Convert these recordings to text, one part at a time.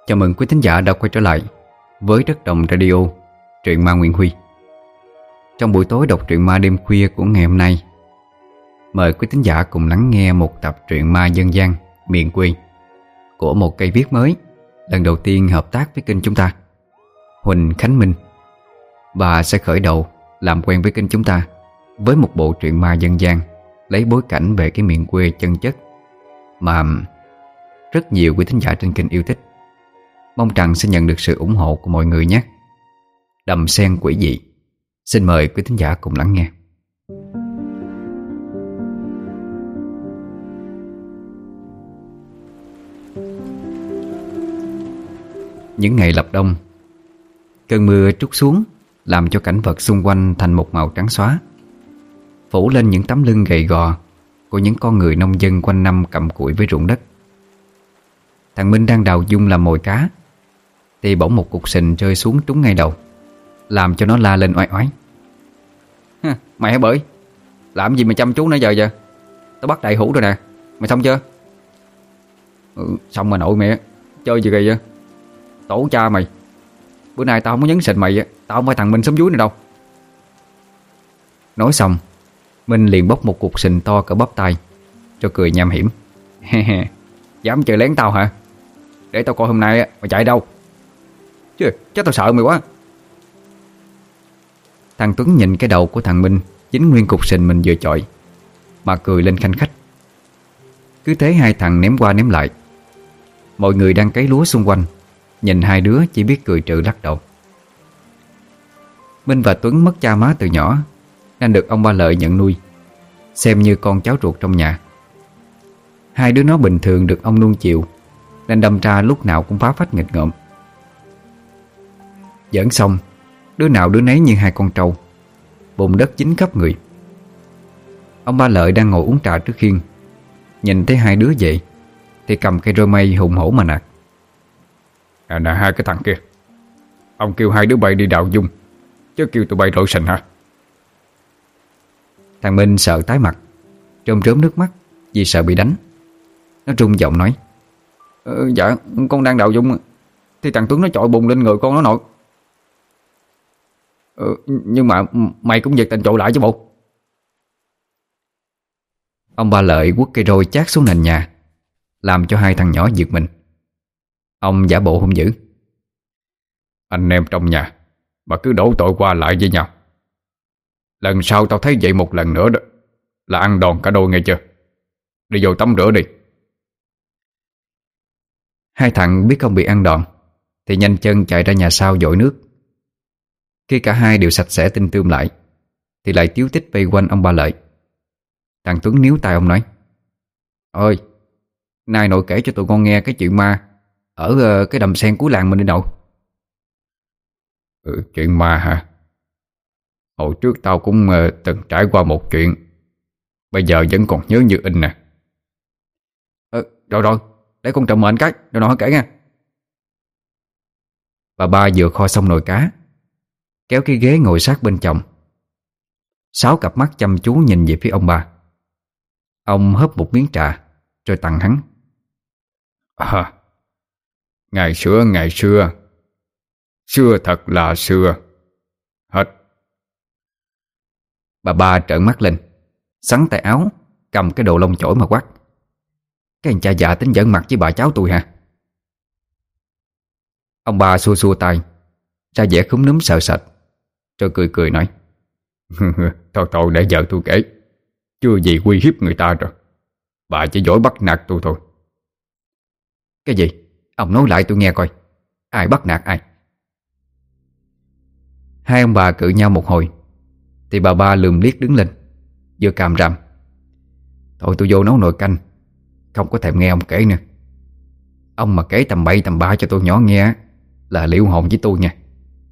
Chào mừng quý thính giả đã quay trở lại với Đất Đồng Radio, truyện ma Nguyễn Huy. Trong buổi tối đọc truyện ma đêm khuya của ngày hôm nay, mời quý thính giả cùng lắng nghe một tập truyện ma dân gian miền quê của một cây viết mới lần đầu tiên hợp tác với kênh chúng ta, Huỳnh Khánh Minh, và sẽ khởi đầu làm quen với kênh chúng ta với một bộ truyện ma dân gian lấy bối cảnh về cái miền quê chân chất mà rất nhiều quý thính giả trên kênh yêu thích. Mong rằng sẽ nhận được sự ủng hộ của mọi người nhé. Đầm sen quỷ dị. Xin mời quý thính giả cùng lắng nghe. Những ngày lập đông, cơn mưa trút xuống làm cho cảnh vật xung quanh thành một màu trắng xóa, phủ lên những tấm lưng gầy gò của những con người nông dân quanh năm cặm cụi với ruộng đất. Thằng Minh đang đào dung làm mồi cá thì bỗng một cục sình rơi xuống trúng ngay đầu, làm cho nó la lên oai oái. Mày hả Bưởi, làm gì mà chăm chú nãy giờ vậy? Tao bắt đầy hũ rồi nè, mày xong chưa? Xong mà nội mẹ, chơi gì kỳ vậy? Tổ cha mày, bữa nay tao không có nhấn sình mày, tao không phải thằng Minh sống dưới này đâu. Nói xong, Minh liền bóc một cục sình to cỡ bắp tay, cho cười nham hiểm. Dám chơi lén tao hả? Để tao coi hôm nay mày chạy đâu. Chứ chắc tao sợ mày quá. Thằng Tuấn nhìn cái đầu của thằng Minh dính nguyên cục sình mình vừa chọi mà cười lên khanh khách. Cứ thế hai thằng ném qua ném lại. Mọi người đang cấy lúa xung quanh nhìn hai đứa chỉ biết cười trừ lắc đầu. Minh và Tuấn mất cha má từ nhỏ nên được ông ba Lợi nhận nuôi, xem như con cháu ruột trong nhà. Hai đứa nó bình thường được ông nuông chiều nên đâm ra lúc nào cũng phá phách nghịch ngợm. Giỡn xong, đứa nào đứa nấy như hai con trâu, bùn đất dính khắp người. Ông ba Lợi đang ngồi uống trà trước khiên, nhìn thấy hai đứa vậy thì cầm cây roi mây hùng hổ mà nạt. Nè hai cái thằng kia, ông kêu hai đứa bay đi đào dung chứ kêu tụi bay lội sình hả? Thằng Minh sợ tái mặt, rơm rớm nước mắt vì sợ bị đánh. Nó run giọng nói: Dạ con đang đào dung thì thằng Tuấn nó chọi bùn lên người con nó nội. Nhưng mà mày cũng giật tình chọi lại chứ bộ. Ông ba Lợi quất cây roi chát xuống nền nhà, làm cho hai thằng nhỏ giật mình. Ông giả bộ hung dữ: Anh em trong nhà mà cứ đổ tội qua lại với nhau, lần sau tao thấy vậy một lần nữa đó là ăn đòn cả đôi nghe chưa? Đi vô tắm rửa đi. Hai thằng biết không bị ăn đòn thì nhanh chân chạy ra nhà sau dội nước. Khi cả hai đều sạch sẽ tinh tươm lại thì lại tíu tích vây quanh ông ba Lợi. Thằng Tuấn níu tay ông nói: Ơi, nay nội kể cho tụi con nghe cái chuyện ma ở cái đầm sen cuối làng mình đi nội. Chuyện ma hả? Hồi trước tao cũng từng trải qua một chuyện, bây giờ vẫn còn nhớ như in nè. Rồi để con trộm mệnh cái rồi nó kể nha. Bà ba vừa kho xong nồi cá, kéo cái ghế ngồi sát bên chồng. Sáu cặp mắt chăm chú nhìn về phía ông bà. Ông hớp một miếng trà rồi tặng hắn: Ngày xưa xưa thật là xưa hết. Bà ba trợn mắt lên, xắn tay áo, cầm cái đồ lông chổi mà quát: Cái anh cha già tính giỡn mặt với bà cháu tôi hả? Ông ba xua xua tay, ra vẻ khúm núm sợ sệt, rồi cười cười nói: Thôi để vợ tôi kể, chưa gì uy hiếp người ta rồi. Bà chỉ giỏi bắt nạt tôi thôi. Cái gì? Ông nói lại tôi nghe coi. Ai bắt nạt ai? Hai ông bà cự nhau một hồi thì bà ba lườm liếc đứng lên, vừa càm ràm: Thôi tôi vô nấu nồi canh, không có thèm nghe ông kể nữa. Ông mà kể tầm bậy tầm bạ cho tôi nhỏ nghe là liệu hồn với tôi nha.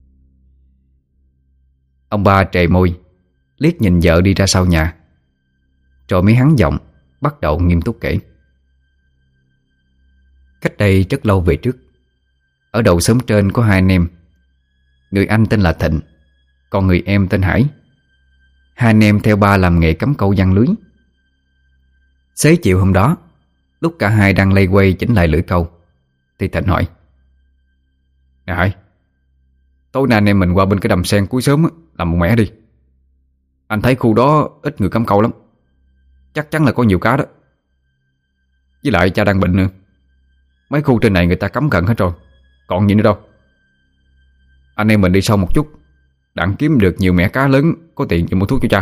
Ông ba trề môi, liếc nhìn vợ đi ra sau nhà, rồi mới hắn giọng bắt đầu nghiêm túc kể. Cách đây rất lâu về trước, ở đầu xóm trên có hai anh em. Người anh tên là Thịnh, còn người em tên Hải. Hai anh em theo ba làm nghề cắm câu giăng lưới. Xế chiều hôm đó, lúc cả hai đang lây quay chỉnh lại lưỡi câu, thì Thịnh hỏi: Nè Hải, tối nay anh em mình qua bên cái đầm sen cuối sớm á, làm một mẻ đi. Anh thấy khu đó ít người cắm câu lắm, chắc chắn là có nhiều cá đó. Với lại cha đang bệnh nữa, mấy khu trên này người ta cắm gần hết rồi, còn gì nữa đâu. Anh em mình đi sâu một chút, đặng kiếm được nhiều mẻ cá lớn, có tiền cho mua thuốc cho cha.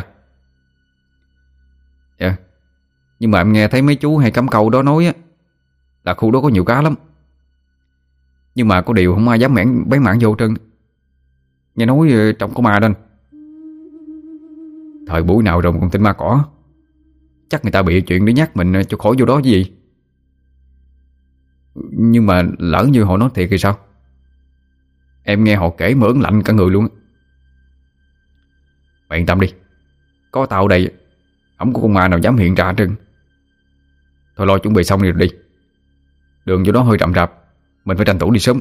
Dạ. Nhưng mà em nghe thấy mấy chú hay cắm câu đó nói á, là khu đó có nhiều cá lắm. Nhưng mà có điều không ai dám bén mảng vô trơn. Nghe nói trong có ma đó anh. Thời buổi nào rồi mà còn tin ma cỏ. Chắc người ta bị chuyện để nhắc mình cho khỏi vô đó chứ gì. Nhưng mà lỡ như họ nói thiệt thì sao? Em nghe họ kể mà ớn lạnh cả người luôn á. Bạn yên tâm đi, có tao ở đây, không có con ma nào dám hiện ra hết trơn. Thôi lo chuẩn bị xong đi rồi đi. Đường vô đó hơi rậm rạp, mình phải tranh thủ đi sớm.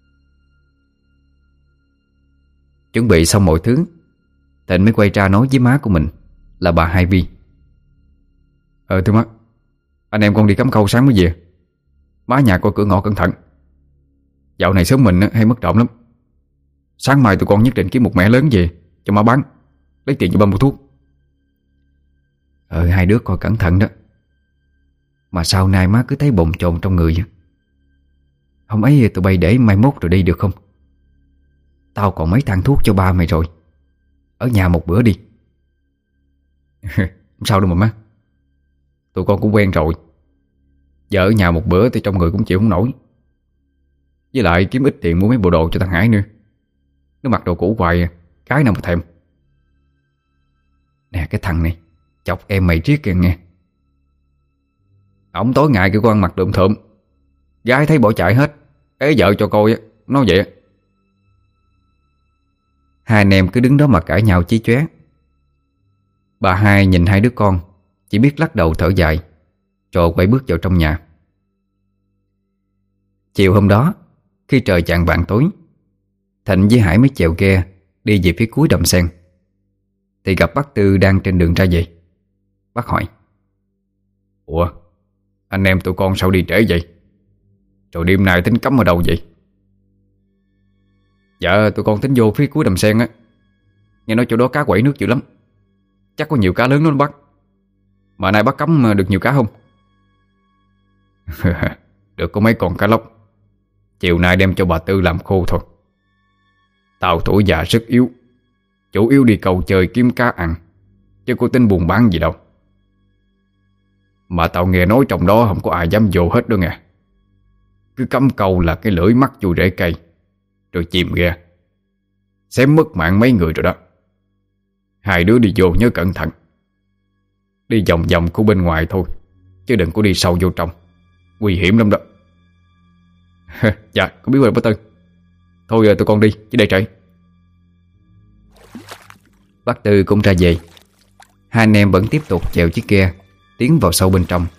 Chuẩn bị xong mọi thứ, Thịnh mới quay ra nói với má của mình là bà Hai Vi. Thưa má, anh em con đi cắm câu sáng mới về. Má nhà coi cửa ngõ cẩn thận. Dạo này sớm mình hay mất trộm lắm. Sáng mai tụi con nhất định kiếm một mẻ lớn về cho má bán, lấy tiền cho ba mua thuốc. Hai đứa coi cẩn thận đó. Mà sau này má cứ thấy bồn chồn trong người. Không ấy tụi bay để mai mốt rồi đi được không? Tao còn mấy thang thuốc cho ba mày rồi. Ở nhà một bữa đi. Không sao đâu mà má, tụi con cũng quen rồi. Giờ ở nhà một bữa thì trong người cũng chịu không nổi. Với lại kiếm ít tiền mua mấy bộ đồ cho thằng Hải nữa. Nó mặc đồ cũ hoài, cái nào mà thèm. Nè cái thằng này chọc em mày riết kìa nghe. Ổng tối ngày kêu con mặc đượm thượm, gái thấy bỏ chạy hết, ế vợ cho coi á, nó vậy á. Hai anh em cứ đứng đó mà cãi nhau chí chóe. Bà Hai nhìn hai đứa con, chỉ biết lắc đầu thở dài, rồi quay bước vào trong nhà. Chiều hôm đó, khi trời chạng vạng tối, Thịnh với Hải mới chèo ghe đi về phía cuối đầm sen, thì gặp bác Tư đang trên đường ra về. Bác hỏi: Ủa, anh em tụi con sao đi trễ vậy? Rồi đêm nay tính cắm ở đâu vậy? Dạ tụi con tính vô phía cuối đầm sen á. Nghe nói chỗ đó cá quẩy nước dữ lắm, chắc có nhiều cá lớn lắm bác. Mà nay bác cắm được nhiều cá không? Được có mấy con cá lóc. Chiều nay đem cho bà Tư làm khô thôi. Tao tuổi già sức yếu, chủ yếu đi cầu chơi kiếm cá ăn, chứ có tính buôn bán gì đâu. Mà tao nghe nói trong đó không có ai dám vô hết đâu nghe. Cứ cắm câu là cái lưỡi mắc vô rễ cây, rồi chìm ghe, xém mất mạng mấy người rồi đó. Hai đứa đi vô nhớ cẩn thận. Đi vòng vòng của bên ngoài thôi, chứ đừng có đi sâu vô trong, nguy hiểm lắm đó. Dạ con biết rồi bác Tư. Thôi tụi con đi chứ đây trễ. Bác Tư cũng ra về. Hai anh em vẫn tiếp tục chèo chiếc ghe tiến vào sâu bên trong.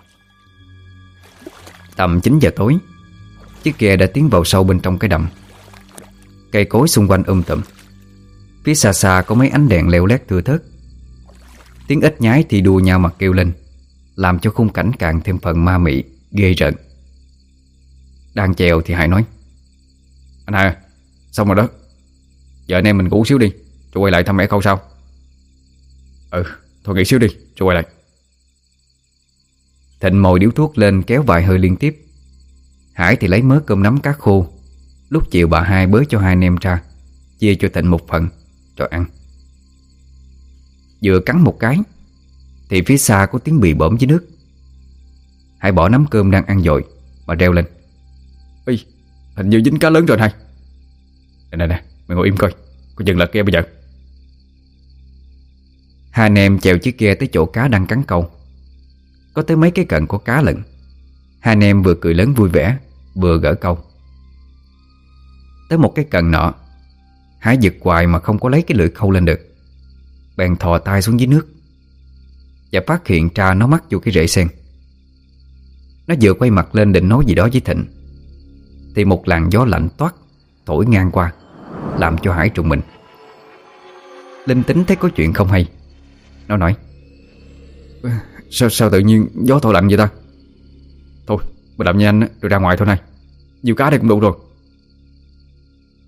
Tầm 9 giờ tối, chiếc ghe đã tiến vào sâu bên trong cái đầm. Cây cối xung quanh tùm. Phía xa xa có mấy ánh đèn leo lét thưa thớt. Tiếng ếch nhái thì đua nhau mà kêu lên, làm cho khung cảnh càng thêm phần ma mị, ghê rợn. Đang chèo thì Hải nói: Anh Hai, xong rồi đó. Giờ anh em mình ngủ xíu đi, rồi quay lại thăm mẹ câu sao? Thôi nghỉ xíu đi, rồi quay lại. Thịnh mồi điếu thuốc lên kéo vài hơi liên tiếp. Hải thì lấy mớ cơm nắm cá khô. Lúc chiều bà Hai bới cho hai anh em ra, chia cho Thịnh một phần rồi ăn. Vừa cắn một cái thì phía xa có tiếng bì bõm dưới nước. Hải bỏ nắm cơm đang ăn dội mà reo lên: Ê, hình như dính cá lớn rồi Hai. Nè, mày ngồi im coi, có dừng lật ghe bây giờ. Hai anh em chèo chiếc ghe tới chỗ cá đang cắn câu. Có tới mấy cái cận có cá lận. Hai anh em vừa cười lớn vui vẻ, vừa gỡ câu. Tới một cái cận nọ, Hải giật hoài mà không có lấy cái lưỡi câu lên được. Bèn thò tay xuống dưới nước và phát hiện ra nó mắc vô cái rễ sen. Nó vừa quay mặt lên định nói gì đó với Thịnh thì một làn gió lạnh toát thổi ngang qua, làm cho Hải trùng mình. Linh tính thấy có chuyện không hay, nó nói: Sao tự nhiên gió thổi lạnh vậy ta? Thôi mình làm nhanh rồi ra ngoài thôi này, nhiều cá đây cũng đủ rồi.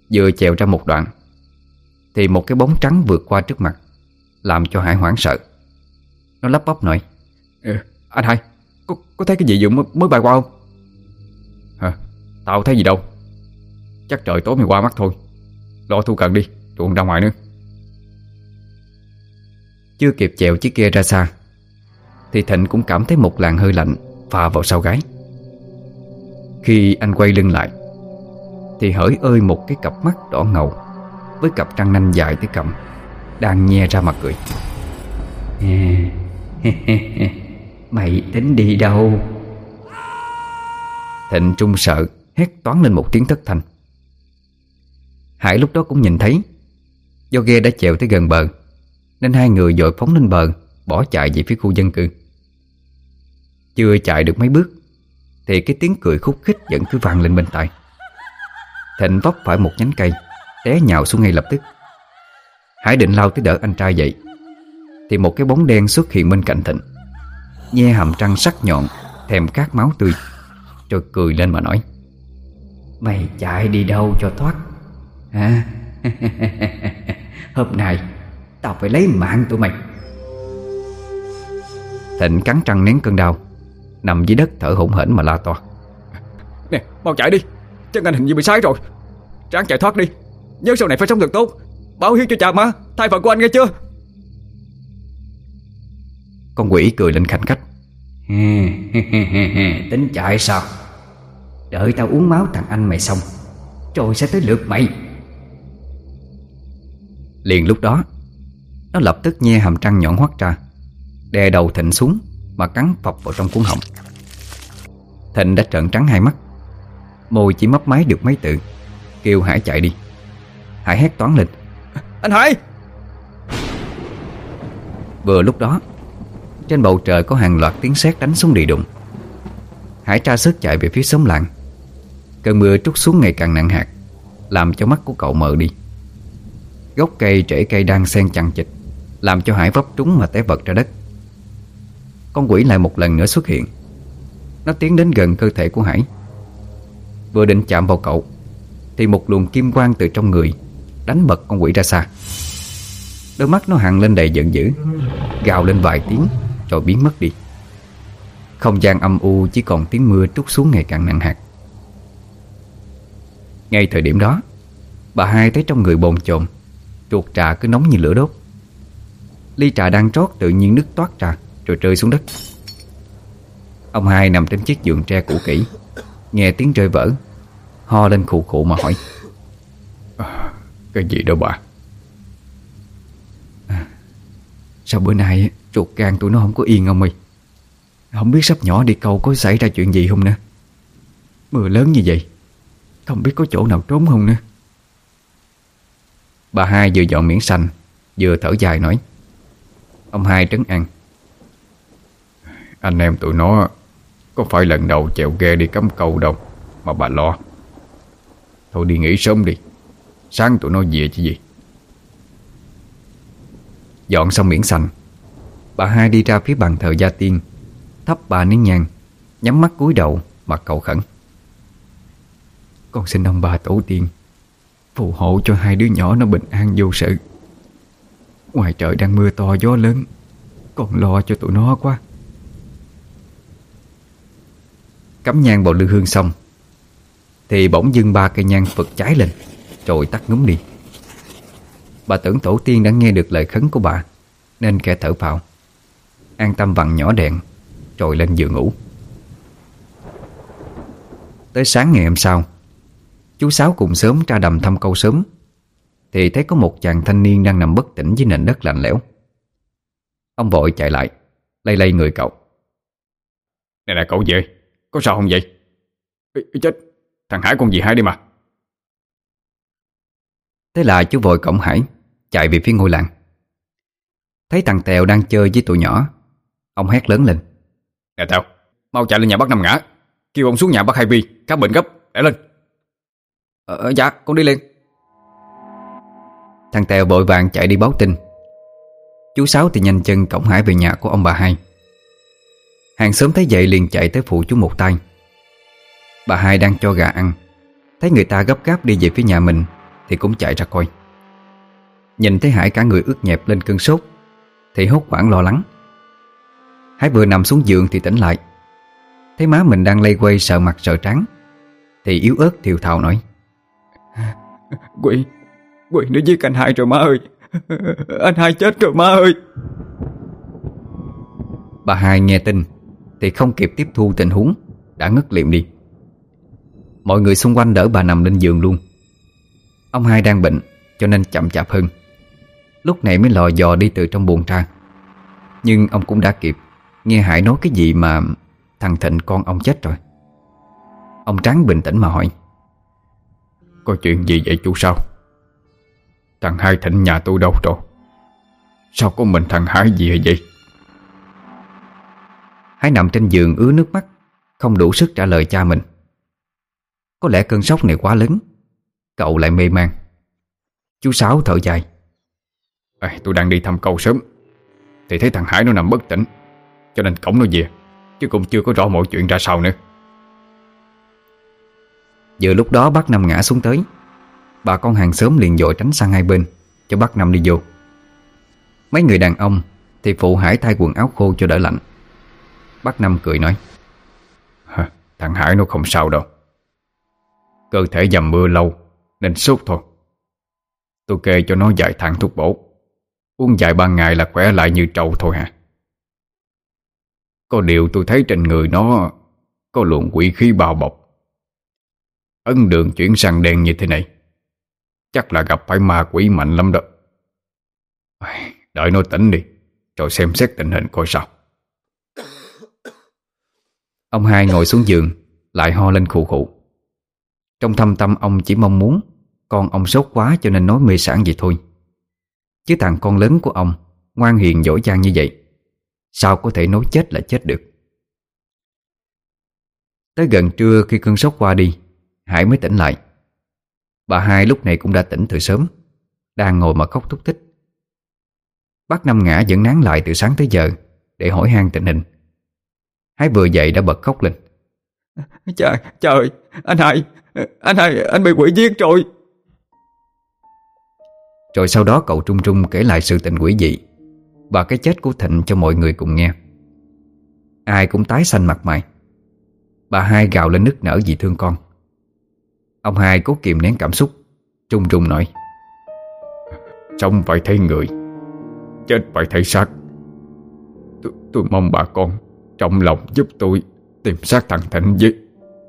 Vừa chèo ra một đoạn thì một cái bóng trắng vượt qua trước mặt, làm cho Hải hoảng sợ. Nó lắp bắp nói: Anh hai, có thấy cái gì vừa mới bay qua không? Hả? Tao thấy gì đâu. Chắc trời tối mày qua mắt thôi. Lo thu cần đi, chuộng ra ngoài nữa. Chưa kịp chèo chiếc ghe ra xa thì Thịnh cũng cảm thấy một làn hơi lạnh phà vào sau gáy. Khi anh quay lưng lại thì hỡi ơi, một cái cặp mắt đỏ ngầu với cặp răng nanh dài tới cằm đang nhe ra mặt cười. Mày tính đi đâu? Thịnh trung sợ hét toáng lên một tiếng thất thanh. Hải lúc đó cũng nhìn thấy, do ghe đã chèo tới gần bờ nên hai người vội phóng lên bờ, bỏ chạy về phía khu dân cư. Chưa chạy được mấy bước thì cái tiếng cười khúc khích vẫn cứ vang lên bên tai. Thịnh vấp phải một nhánh cây, té nhào xuống ngay lập tức. Hải định lao tới đỡ anh trai dậy thì một cái bóng đen xuất hiện bên cạnh Thịnh, nhe hàm răng sắc nhọn thèm khát máu tươi, rồi cười lên mà nói: Mày chạy đi đâu cho thoát hả? Hôm nay tao phải lấy mạng tụi mày. Thịnh cắn răng nén cơn đau, nằm dưới đất thở hổn hển mà la to: Nè, mau chạy đi, chân anh hình như bị sái rồi. Ráng chạy thoát đi, nhớ sau này phải sống thật tốt, báo hiếu cho cha má, thay phận của anh nghe chưa? Con quỷ cười lên khanh khách: Tính chạy sao? Đợi tao uống máu thằng anh mày xong rồi sẽ tới lượt mày. Liền lúc đó nó lập tức nhe hàm răng nhọn hoắt ra, đè đầu Thịnh xuống mà cắn phập vào trong cuống họng. Thịnh đã trợn trắng hai mắt, môi chỉ mấp máy được mấy từ, kêu Hải chạy đi. Hải hét toáng lên: Anh Hải! Vừa lúc đó trên bầu trời có hàng loạt tiếng sét đánh xuống đì đùng. Hải tra sức chạy về phía xóm làng. Cơn mưa trút xuống ngày càng nặng hạt, làm cho mắt của cậu mờ đi. Gốc cây rễ cây đang xen chằng chịt, làm cho Hải vấp trúng mà té vật ra đất. Con quỷ lại một lần nữa xuất hiện. Nó tiến đến gần cơ thể của Hải. Vừa định chạm vào cậu thì một luồng kim quang từ trong người đánh bật con quỷ ra xa. Đôi mắt nó hằn lên đầy giận dữ, gào lên vài tiếng rồi biến mất đi. Không gian âm u chỉ còn tiếng mưa trút xuống ngày càng nặng hạt. Ngay thời điểm đó, bà hai thấy trong người bồn chồn, ruột trà cứ nóng như lửa đốt. Ly trà đang trót tự nhiên nứt toát ra rồi rơi xuống đất. Ông hai nằm trên chiếc giường tre cũ kỹ, nghe tiếng rơi vỡ, ho lên khụ khụ mà hỏi: Cái gì đâu bà? Sao bữa nay ruột gan tụi nó không có yên ông ơi? Không biết sắp nhỏ đi câu có xảy ra chuyện gì không nữa. Mưa lớn như vậy, không biết có chỗ nào trốn không nữa. Bà hai vừa dọn miếng xanh vừa thở dài nói. Ông hai trấn an: Anh em tụi nó có phải lần đầu chèo ghe đi cắm câu đâu mà bà lo. Thôi đi nghỉ sớm đi, sáng tụi nó về chứ gì. Dọn xong miếng xanh, bà hai đi ra phía bàn thờ gia tiên, thắp 3 nén nhang, nhắm mắt cúi đầu mà cầu khẩn: Con xin ông bà tổ tiên phù hộ cho hai đứa nhỏ nó bình an vô sự. Ngoài trời đang mưa to gió lớn, con lo cho tụi nó quá. Cắm nhang vào lư hương xong thì bỗng dưng 3 cây nhang phật cháy lên rồi tắt ngúm đi. Bà tưởng tổ tiên đã nghe được lời khấn của bà nên kẻ thở phào, an tâm vặn nhỏ đèn rồi lên giường ngủ. Tới sáng ngày hôm sau, chú Sáu cùng xóm ra đầm thăm câu sớm thì thấy có một chàng thanh niên đang nằm bất tỉnh dưới nền đất lạnh lẽo. Ông vội chạy lại, lay lay người cậu: Nè cậu về, có sao không vậy? Chết, thằng Hải con gì Hải đi mà. Thế là chú vội cõng Hải chạy về phía ngôi làng. Thấy thằng Tèo đang chơi với tụi nhỏ, ông hét lớn lên: Nè Tèo, mau chạy lên nhà bác Năm Ngã, kêu ông xuống nhà bác Hai Vi khám bệnh gấp, để lên. Dạ con đi liền. Thằng Tèo vội vàng chạy đi báo tin. Chú Sáu thì nhanh chân cõng Hải về nhà của ông bà Hai. Hàng xóm thấy vậy liền chạy tới phụ chú một tay. Bà Hai đang cho gà ăn, thấy người ta gấp gáp đi về phía nhà mình thì cũng chạy ra coi. Nhìn thấy Hải cả người ướt nhẹp lên cơn sốt thì hốt hoảng lo lắng. Hải vừa nằm xuống giường thì tỉnh lại, thấy má mình đang lây quay sợ mặt sợ trán thì yếu ớt thều thào nói: Quỷ nó giết anh hai rồi má ơi. Anh hai chết rồi má ơi. Bà hai nghe tin thì không kịp tiếp thu tình huống, đã ngất liệm đi. Mọi người xung quanh đỡ bà nằm lên giường luôn. Ông hai đang bệnh cho nên chậm chạp hơn, lúc này mới lò dò đi từ trong buồng ra. Nhưng ông cũng đã kịp nghe Hải nói cái gì mà thằng Thịnh con ông chết rồi. Ông Tráng bình tĩnh mà hỏi: Có chuyện gì vậy chú sao? Thằng hai Thịnh nhà tôi đâu rồi? Sao có mình thằng Hải gì vậy? Hải nằm trên giường ứa nước mắt, không đủ sức trả lời cha mình. Có lẽ cơn sốc này quá lớn, cậu lại mê man. Chú Sáu thở dài: Tôi đang đi thăm cậu sớm thì thấy thằng Hải nó nằm bất tỉnh, cho nên cổng nó về, chứ cũng chưa có rõ mọi chuyện ra sao nữa. Vừa lúc đó bác Năm ngã xuống tới. Bà con hàng xóm liền dội tránh sang hai bên cho bác Năm đi vô. Mấy người đàn ông thì phụ Hải thay quần áo khô cho đỡ lạnh. Bác Năm cười nói: Thằng Hải nó không sao đâu, cơ thể dầm mưa lâu nên sốt thôi. Tôi kê cho nó vài thang thuốc bổ, uống vài ba ngày là khỏe lại như trâu thôi hả. Có điều tôi thấy trên người nó có luồng quỷ khí bao bọc. Ấn đường chuyển sang đen như thế này, chắc là gặp phải ma quỷ mạnh lắm đó. Đợi nó tỉnh đi rồi xem xét tình hình coi sao. Ông hai ngồi xuống giường lại ho lên khụ khụ. Trong thâm tâm ông chỉ mong muốn con ông sốt quá cho nên nói mê sảng vậy thôi. Chứ thằng con lớn của ông ngoan hiền dỗ dang như vậy, sao có thể nói chết là chết được. Tới gần trưa khi cơn sốt qua đi, Hải mới tỉnh lại. Bà hai lúc này cũng đã tỉnh từ sớm, đang ngồi mà khóc thút thít. Bác Năm ngã vẫn nán lại từ sáng tới giờ để hỏi han tình hình. Hải vừa dậy đã bật khóc lên: Trời, anh bị quỷ giết rồi. Rồi sau đó cậu trung trung kể lại sự tình quỷ dị và cái chết của Thịnh cho mọi người cùng nghe. Ai cũng tái xanh mặt mày. Bà hai gào lên nức nở vì thương con. Ông hai cố kìm nén cảm xúc, trung trung nói: Sống phải thấy người, chết phải thấy xác. Tôi mong bà con trong lòng giúp tôi tìm xác thằng Thịnh với.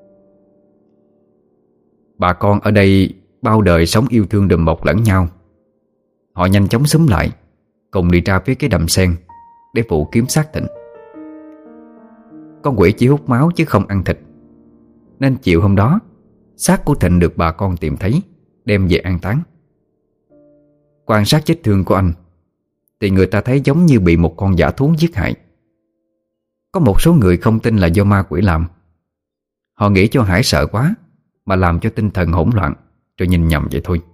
Bà con ở đây bao đời sống yêu thương đùm bọc lẫn nhau. Họ nhanh chóng xúm lại, cùng đi ra phía cái đầm sen để phụ kiếm xác Thịnh. Con quỷ chỉ hút máu chứ không ăn thịt, nên chiều hôm đó xác của Thịnh được bà con tìm thấy, đem về an táng. Quan sát vết thương của anh thì người ta thấy giống như bị một con dã thú giết hại. Có một số người không tin là do ma quỷ làm. Họ nghĩ cho Hải sợ quá mà làm cho tinh thần hỗn loạn, rồi nhìn nhầm vậy thôi.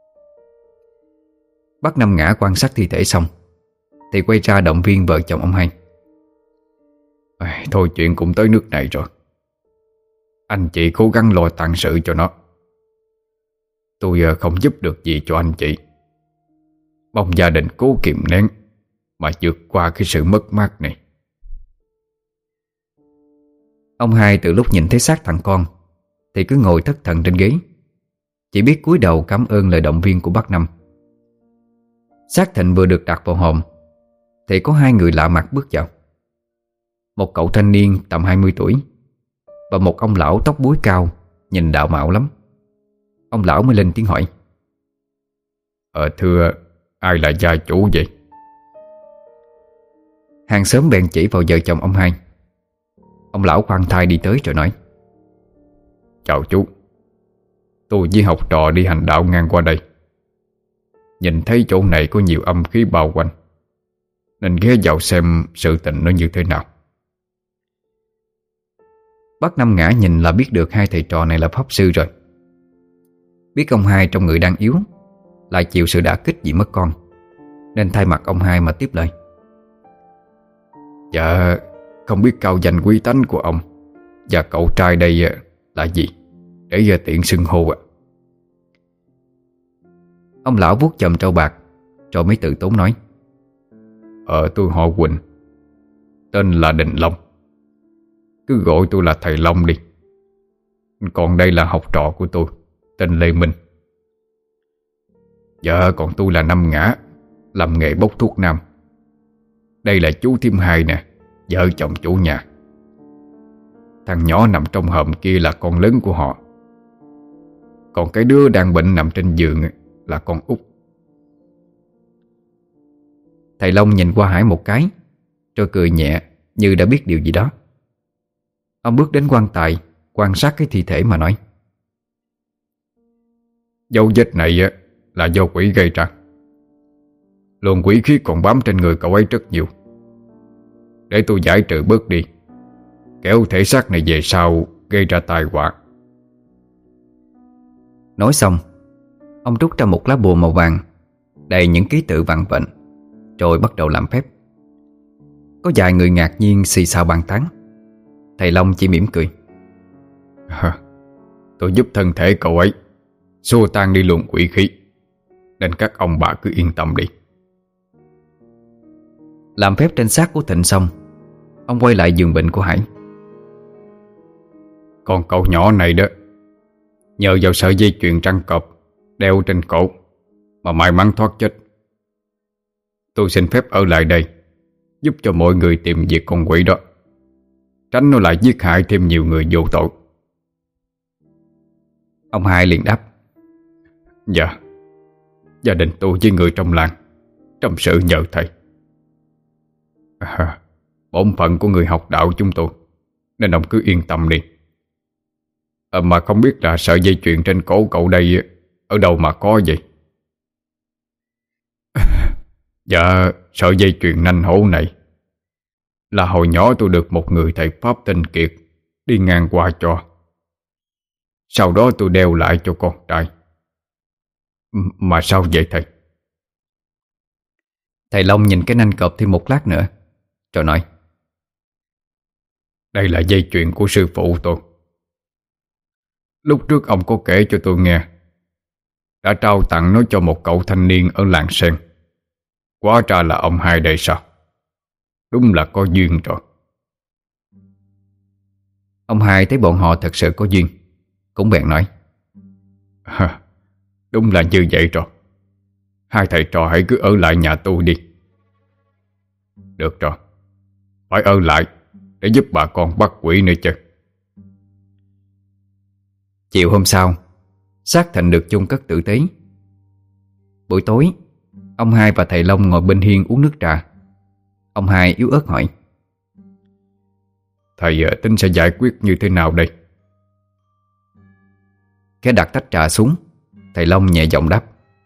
Bác Năm ngã quan sát thi thể xong thì quay ra động viên vợ chồng ông hai: Thôi chuyện cũng tới nước này rồi, anh chị cố gắng lo tang sự cho nó. Tôi không giúp được gì cho anh chị. Mong gia đình cố kìm nén mà vượt qua cái sự mất mát này. Ông hai từ lúc nhìn thấy xác thằng con thì cứ ngồi thất thần trên ghế, chỉ biết cúi đầu cảm ơn lời động viên của bác Năm. Xác Thịnh vừa được đặt vào hòm thì có hai người lạ mặt bước vào. Một cậu thanh niên tầm 20 tuổi và một ông lão tóc búi cao, nhìn đạo mạo lắm. Ông lão mới lên tiếng hỏi: Thưa, ai là gia chủ vậy? Hàng xóm bèn chỉ vào vợ chồng ông hai. Ông lão khoan thai đi tới rồi nói: Chào chú, tôi với học trò đi hành đạo ngang qua đây, nhìn thấy chỗ này có nhiều âm khí bao quanh, nên ghé vào xem sự tình nó như thế nào. Bác Năm ngã nhìn là biết được hai thầy trò này là pháp sư rồi. Biết ông hai trong người đang yếu, lại chịu sự đả kích vì mất con, nên thay mặt ông hai mà tiếp lời: Dạ, không biết cao danh quý tánh của ông và cậu trai đây là gì, để tiện xưng hô ạ. Ông lão vuốt chòm trâu bạc rồi mới tự tốn nói: Tôi họ Quỳnh, tên là Đình Long. Cứ gọi tôi là thầy Long đi. Còn đây là học trò của tôi, tên Lê Minh. Còn tôi là Năm Ngã, làm nghề bốc thuốc nam. Đây là chú Thiêm Hai nè, vợ chồng chủ nhà. Thằng nhỏ nằm trong hòm kia là con lớn của họ. Còn cái đứa đang bệnh nằm trên giường là con út. Thầy Long nhìn qua Hải một cái rồi cười nhẹ như đã biết điều gì đó. Ông bước đến quan tài, quan sát cái thi thể mà nói: Dấu vết này là do quỷ gây ra. Luồng quỷ khí còn bám trên người cậu ấy rất nhiều. Để tôi giải trừ bớt đi, kéo thể xác này về sau gây ra tai họa. Nói xong, ông rút ra một lá bùa màu vàng đầy những ký tự vặn vẹn, rồi bắt đầu làm phép. Có vài người ngạc nhiên xì xào bàn tán. Thầy Long chỉ mỉm cười: Tôi giúp thân thể cậu ấy xua tan đi luồng quỷ khí, nên các ông bà cứ yên tâm đi. Làm phép trên xác của Thịnh xong, ông quay lại giường bệnh của Hải. Con cậu nhỏ này đó, nhờ vào sợi dây chuyền trăng cọp đeo trên cổ mà may mắn thoát chết. Tôi xin phép ở lại đây, giúp cho mọi người tìm diệt con quỷ đó, tránh nó lại giết hại thêm nhiều người vô tội. Ông Hai liền đáp: Dạ, gia đình tôi với người trong làng trong sự nhờ thầy. Bổn phận của người học đạo chúng tôi, nên ông cứ yên tâm đi. Mà không biết là sợi dây chuyền trên cổ cậu đây ở đâu mà có vậy? Dạ, sợi dây chuyền nanh hổ này là hồi nhỏ tôi được một người thầy Pháp tinh kiệt đi ngang qua cho. Sau đó tôi đeo lại cho con trai. Mà sao vậy thầy? Thầy Long nhìn cái nanh cọp thêm một lát nữa rồi nói: Đây là dây chuyền của sư phụ tôi. Lúc trước ông có kể cho tôi nghe, đã trao tặng nó cho một cậu thanh niên ở làng Sen. Quá ra là ông Hai đây sao? Đúng là có duyên rồi. Ông Hai thấy bọn họ thật sự có duyên, cũng bèn nói: Đúng là như vậy rồi. Hai thầy trò hãy cứ ở lại nhà tôi đi. Được rồi, phải ở lại để giúp bà con bắt quỷ nữa chứ. Chiều hôm sau, xác Thịnh được chôn cất tử tế. Buổi tối, ông Hai và thầy Long ngồi bên hiên uống nước trà. Ông Hai yếu ớt hỏi: Thầy tính sẽ giải quyết như thế nào đây? Khẽ đặt tách trà xuống, thầy Long nhẹ giọng đáp: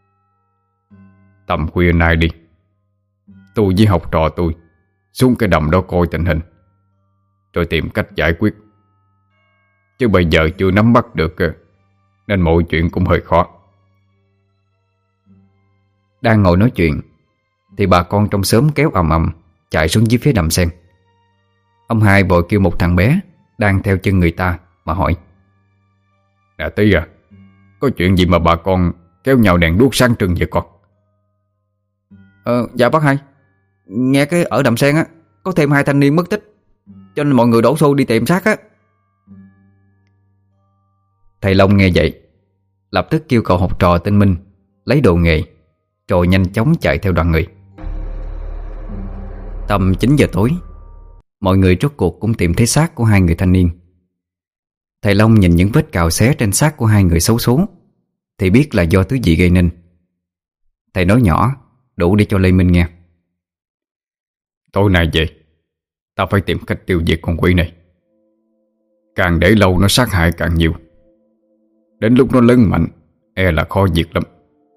Tầm khuya nay đi, tôi với học trò tôi xuống cái đầm đó coi tình hình, rồi tìm cách giải quyết. Chứ bây giờ chưa nắm bắt được, nên mọi chuyện cũng hơi khó. Đang ngồi nói chuyện thì bà con trong xóm kéo ầm ầm chạy xuống dưới phía đầm sen. Ông Hai vội kêu một thằng bé đang theo chân người ta mà hỏi: Nè Tí à, có chuyện gì mà bà con kéo nhau đèn đuốc sáng trưng vậy con? Dạ bác Hai, nghe cái ở đầm sen á có thêm 2 thanh niên mất tích, cho nên mọi người đổ xô đi tìm xác á. Thầy Long nghe vậy lập tức kêu cậu học trò tên Minh lấy đồ nghề, rồi nhanh chóng chạy theo đoàn người. Tầm 9 giờ tối, mọi người rốt cuộc cũng tìm thấy xác của 2 người thanh niên. Thầy Long nhìn những vết cào xé trên xác của 2 người xấu số thì biết là do thứ gì gây nên. Thầy nói nhỏ đủ để cho Lê Minh nghe: Tối nay về, ta phải tìm cách tiêu diệt con quỷ này. Càng để lâu nó sát hại càng nhiều. Đến lúc nó lớn mạnh, e là khó diệt lắm.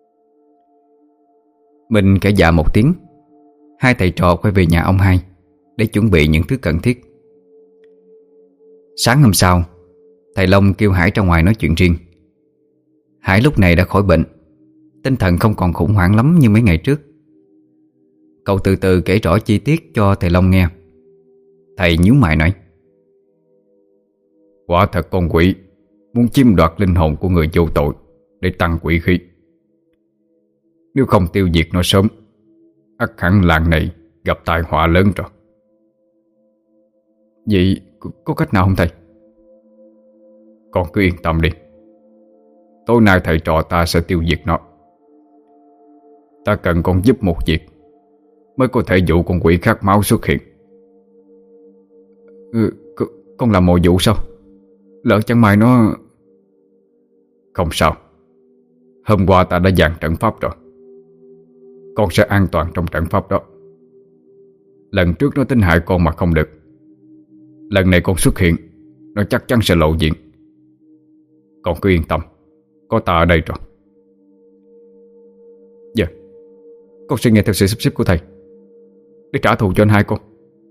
Minh kể dạ một tiếng. 2 thầy trò quay về nhà ông Hai để chuẩn bị những thứ cần thiết. Sáng hôm sau, thầy Long kêu Hải ra ngoài nói chuyện riêng. Hải lúc này đã khỏi bệnh, tinh thần không còn khủng hoảng lắm như mấy ngày trước. Cậu từ từ kể rõ chi tiết cho thầy Long nghe. Thầy nhíu mày nói: Quả thật con quỷ muốn chiếm đoạt linh hồn của người vô tội để tăng quỷ khí. Nếu không tiêu diệt nó sớm, ắt hẳn làng này gặp tai họa lớn rồi. Vậy có cách nào không thầy? Con cứ yên tâm đi. Tối nay thầy trò ta sẽ tiêu diệt nó. Ta cần con giúp một việc mới có thể dụ con quỷ khát máu xuất hiện. Con làm mồi dụ sao? Lỡ chẳng may nó... Không sao. Hôm qua ta đã dàn trận pháp rồi. Con sẽ an toàn trong trận pháp đó. Lần trước nó tính hại con mà không được. Lần này con xuất hiện, nó chắc chắn sẽ lộ diện. Con cứ yên tâm, có ta ở đây rồi. Dạ, con sẽ nghe theo sự sắp xếp của thầy để trả thù cho anh hai con.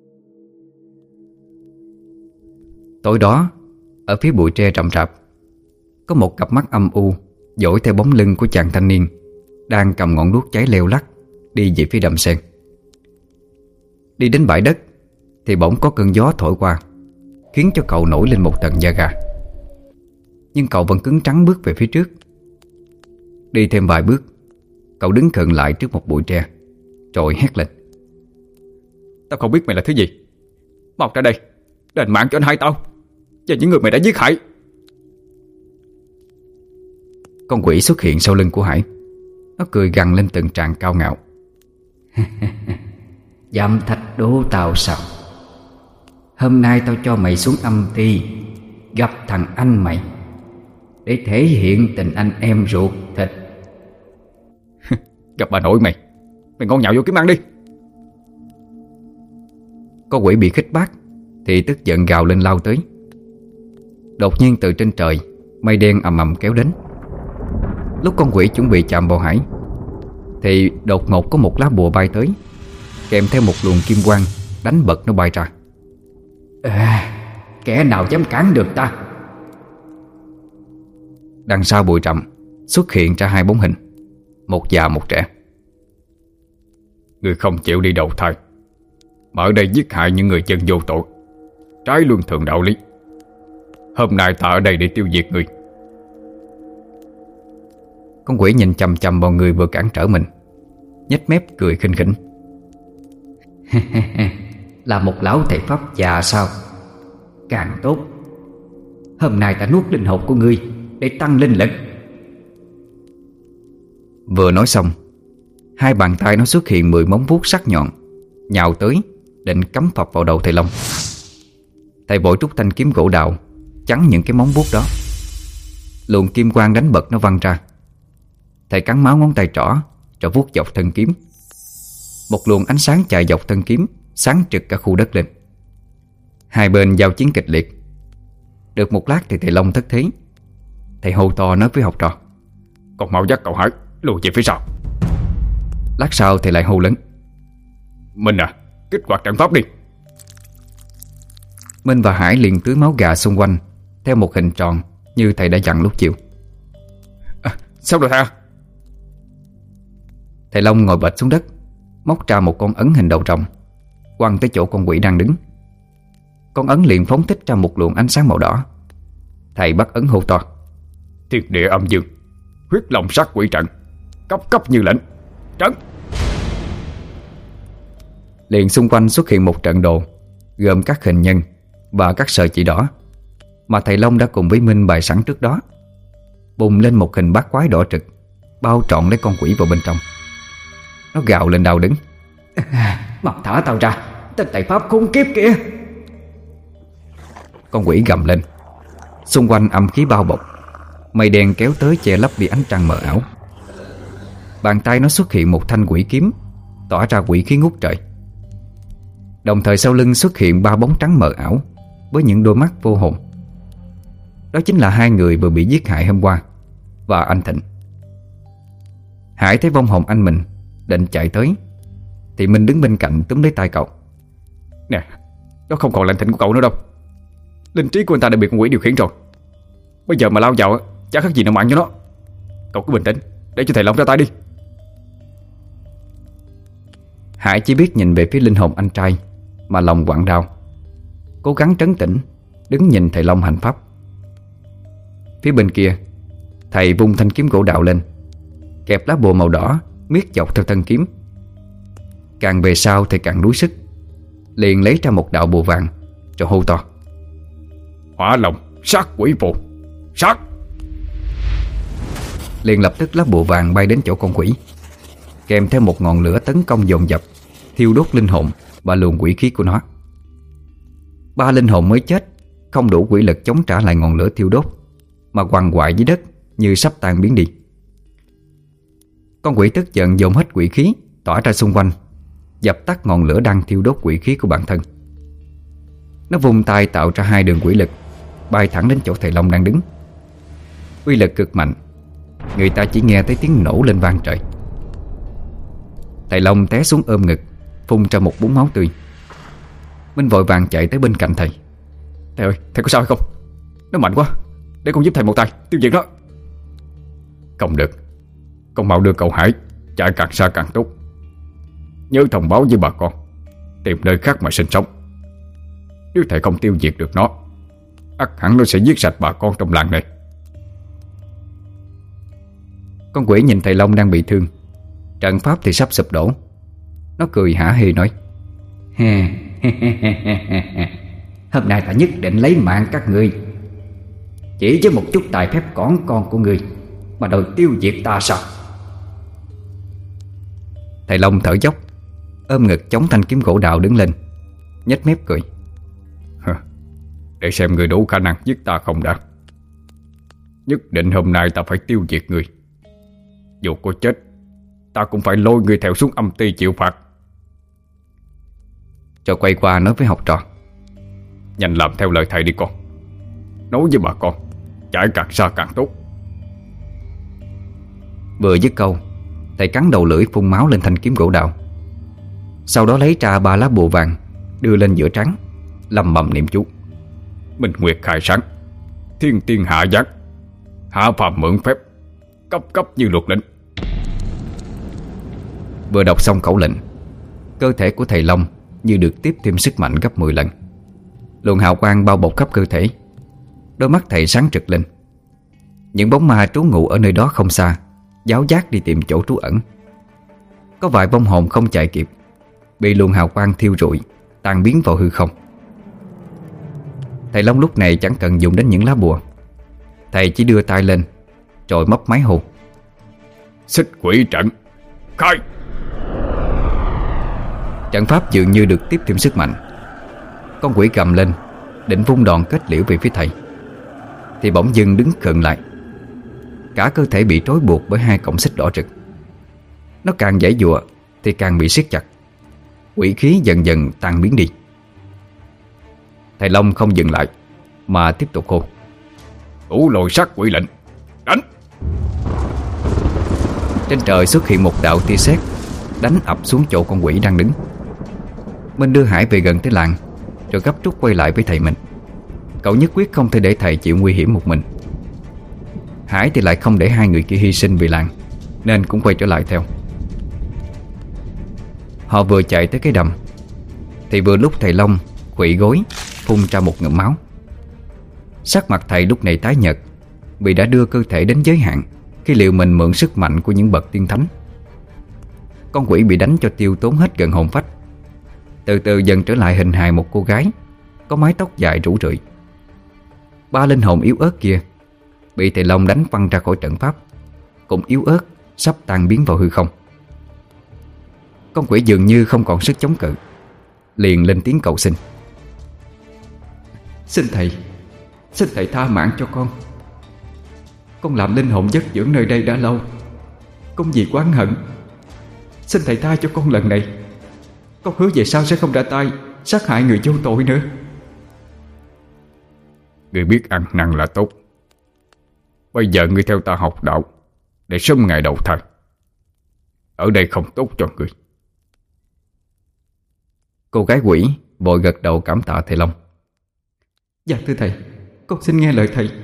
Tối đó, ở phía bụi tre rậm rạp, có một cặp mắt âm u dõi theo bóng lưng của chàng thanh niên đang cầm ngọn đuốc cháy leo lắc đi về phía đầm sen. Đi đến bãi đất thì bỗng có cơn gió thổi qua, khiến cho cậu nổi lên một tầng da gà. Nhưng cậu vẫn cứng trắng bước về phía trước. Đi thêm vài bước, cậu đứng khựng lại trước một bụi tre, rồi hét lên: Tao không biết mày là thứ gì. Mau ra đây, đền mạng cho anh hai tao và những người mày đã giết hại. Con quỷ xuất hiện sau lưng của Hải. Nó cười gằn lên từng tràng cao ngạo: Dám thách đố tao sao? Hôm nay tao cho mày xuống âm ti gặp thằng anh mày để thể hiện tình anh em ruột thịt. Gặp bà nội mày ngon nhậu vô kiếm ăn đi. Con quỷ bị khích bác thì tức giận gào lên lao tới. Đột nhiên từ trên trời, mây đen ầm ầm kéo đến. Lúc con quỷ chuẩn bị chạm vào Hải thì đột ngột có một lá bùa bay tới, kèm theo một luồng kim quang đánh bật nó bay ra. Kẻ nào dám cản được ta? Đằng sau bụi rậm xuất hiện ra hai bóng hình, một già một trẻ. Người không chịu đi đầu thai mà ở đây giết hại những người dân vô tội, trái luân thường đạo lý. Hôm nay ta ở đây để tiêu diệt người. Con quỷ nhìn chằm chằm vào người vừa cản trở mình, nhếch mép cười khinh khỉnh. Là một lão thầy pháp già sao? Càng tốt. Hôm nay ta nuốt linh hồn của ngươi để tăng linh lực. Vừa nói xong, hai bàn tay nó xuất hiện 10 móng vuốt sắc nhọn, nhào tới định cắm phập vào đầu thầy Long. Thầy vội rút thanh kiếm gỗ đào chắn những cái móng vuốt đó. Luồng kim quang đánh bật nó văng ra. Thầy cắn máu ngón tay trỏ rồi vuốt dọc thân kiếm. Một luồng ánh sáng chạy dọc thân kiếm, sáng trực cả khu đất lên. Hai bên giao chiến kịch liệt. Được một lát thì thầy Long thất thế. Thầy hô to nói với học trò: Còn mau dắt cậu Hải lùi về phía sau. Lát sau thầy lại hô lớn: Minh à, kích hoạt trận pháp đi. Minh và Hải liền tưới máu gà xung quanh theo một hình tròn như thầy đã dặn lúc chiều. Sao rồi thầy? Thầy Long ngồi bệt xuống đất, móc ra một con ấn hình đầu rồng, quăng tới chỗ con quỷ đang đứng. Con ấn liền phóng thích ra một luồng ánh sáng màu đỏ. Thầy bắt ấn hô to: Thiên địa âm dương, huyết long sát quỷ trận, cấp như lệnh, trấn. Liền xung quanh xuất hiện một trận đồ gồm các hình nhân và các sợi chỉ đỏ mà thầy Long đã cùng với Minh bày sẵn trước đó. Bùng lên một hình bát quái đỏ trực, bao trọn lấy con quỷ vào bên trong. Nó gào lên đau đớn: Mau thả tao ra, tên thầy pháp khốn kiếp kìa! Con quỷ gầm lên. Xung quanh âm khí bao bọc, mây đen kéo tới che lấp đi ánh trăng mờ ảo. Bàn tay nó xuất hiện một thanh quỷ kiếm, tỏa ra quỷ khí ngút trời. Đồng thời sau lưng xuất hiện 3 bóng trắng mờ ảo với những đôi mắt vô hồn. Đó chính là hai người vừa bị giết hại hôm qua và anh Thịnh. Hải thấy vong hồn anh mình định chạy tới thì Minh đứng bên cạnh túm lấy tay cậu: Nè, đó không còn là anh Thịnh của cậu nữa đâu. Linh trí của anh ta đã bị con quỷ điều khiển rồi. Bây giờ mà lao vào chả khác gì nào mạng cho nó. Cậu cứ bình tĩnh để cho thầy Long ra tay đi. Hải chỉ biết nhìn về phía linh hồn anh trai mà lòng quặn đau, cố gắng trấn tĩnh đứng nhìn thầy Long hành pháp. Phía bên kia, thầy vung thanh kiếm gỗ đào lên, kẹp lá bùa màu đỏ miết dọc theo thân kiếm. Càng về sau thì càng đuối sức, liền lấy ra một đạo bùa vàng rồi hô to: Hỏa Long sát quỷ phù, sát! Liền lập tức lá bùa vàng bay đến chỗ con quỷ, kèm theo một ngọn lửa tấn công dồn dập, thiêu đốt linh hồn và luồng quỷ khí của nó. 3 linh hồn mới chết không đủ quỷ lực chống trả lại ngọn lửa thiêu đốt, mà quằn quại dưới đất như sắp tan biến đi. Con quỷ tức giận dồn hết quỷ khí tỏa ra xung quanh, dập tắt ngọn lửa đang thiêu đốt quỷ khí của bản thân. Nó vung tay tạo ra 2 đường quỷ lực, bay thẳng đến chỗ thầy Long đang đứng. Uy lực cực mạnh, người ta chỉ nghe thấy tiếng nổ lên vang trời. Thầy Long té xuống ôm ngực, phun ra một búng máu tươi. Minh vội vàng chạy tới bên cạnh thầy: Thầy ơi, thầy có sao hay không? Nó mạnh quá, để con giúp thầy một tay tiêu diệt nó. Không được, con mau đưa cậu Hải chạy càng xa càng tốt. Nhớ thông báo với bà con tìm nơi khác mà sinh sống. Nếu thầy không tiêu diệt được nó, ắt hẳn nó sẽ giết sạch bà con trong làng này. Con quỷ nhìn thầy Long đang bị thương, trận pháp thì sắp sụp đổ. Nó cười hả hê nói: Hôm nay ta nhất định lấy mạng các ngươi. Chỉ với một chút tài phép cỏn con của ngươi mà đòi tiêu diệt ta sao? Thầy Long thở dốc, ôm ngực chống thanh kiếm gỗ đào đứng lên, nhếch mép cười: Để xem người đủ khả năng giết ta không đã. Nhất định hôm nay ta phải tiêu diệt người. Dù có chết, ta cũng phải lôi người theo xuống âm ty chịu phạt. Rồi quay qua nói với học trò: Nhanh làm theo lời thầy đi con. Nói với bà con chạy càng xa càng tốt. Vừa dứt câu, thầy cắn đầu lưỡi phun máu lên thanh kiếm gỗ đào. Sau đó lấy ra 3 lá bùa vàng đưa lên giữa trán, lầm bầm niệm chú: Minh nguyệt khai sáng, thiên tiên hạ giác, hạ phàm mượn phép, cấp cấp như luật lệnh. Vừa đọc xong khẩu lệnh, cơ thể của thầy Long như được tiếp thêm sức mạnh gấp 10 lần. Luồng hào quang bao bọc khắp cơ thể. Đôi mắt thầy sáng rực lên. Những bóng ma trú ngụ ở nơi đó không xa giáo giác đi tìm chỗ trú ẩn. Có vài vong hồn không chạy kịp, bị luồng hào quang thiêu rụi, tan biến vào hư không. Thầy Long lúc này chẳng cần dùng đến những lá bùa. Thầy chỉ đưa tay lên rồi mấp máy hô: Xích quỷ trận, khai! Trận pháp dường như được tiếp thêm sức mạnh. Con quỷ gầm lên, định vung đòn kết liễu về phía thầy, thì bỗng dưng đứng khựng lại. Cả cơ thể bị trói buộc bởi 2 cọng xích đỏ rực. Nó càng giãy giụa thì càng bị siết chặt. Quỷ khí dần dần tan biến đi. Thầy Long không dừng lại mà tiếp tục hô: Đủ lồi sát quỷ lệnh, đánh! Trên trời xuất hiện một đạo tia sét đánh ập xuống chỗ con quỷ đang đứng. Minh đưa Hải về gần tới làng, rồi gấp rút quay lại với thầy mình. Cậu nhất quyết không thể để thầy chịu nguy hiểm một mình. Hải thì lại không để 2 người kia hy sinh vì làng, nên cũng quay trở lại theo. Họ vừa chạy tới cái đầm thì vừa lúc thầy Long khuỵu gối phun ra một ngụm máu. Sắc mặt thầy lúc này tái nhợt, vì đã đưa cơ thể đến giới hạn khi liệu mình mượn sức mạnh của những bậc tiên thánh. Con quỷ bị đánh cho tiêu tốn hết gần hồn phách, từ từ dần trở lại hình hài một cô gái có mái tóc dài rủ rượi. 3 linh hồn yếu ớt kia bị thầy Long đánh văng ra khỏi trận pháp, cũng yếu ớt sắp tan biến vào hư không. Con quỷ dường như không còn sức chống cự, liền lên tiếng cầu xin: Xin thầy tha mạng cho con. Con làm linh hồn giấc dưỡng nơi đây đã lâu, con vì oán hận. Xin thầy tha cho con lần này. Con hứa về sau sẽ không ra tay sát hại người vô tội nữa. Người biết ăn năn là tốt. Bây giờ ngươi theo ta học đạo để sớm ngày đầu thai. Ở đây không tốt cho ngươi. Cô gái quỷ vội gật đầu cảm tạ thầy Long. Dạ thưa thầy, con xin nghe lời thầy.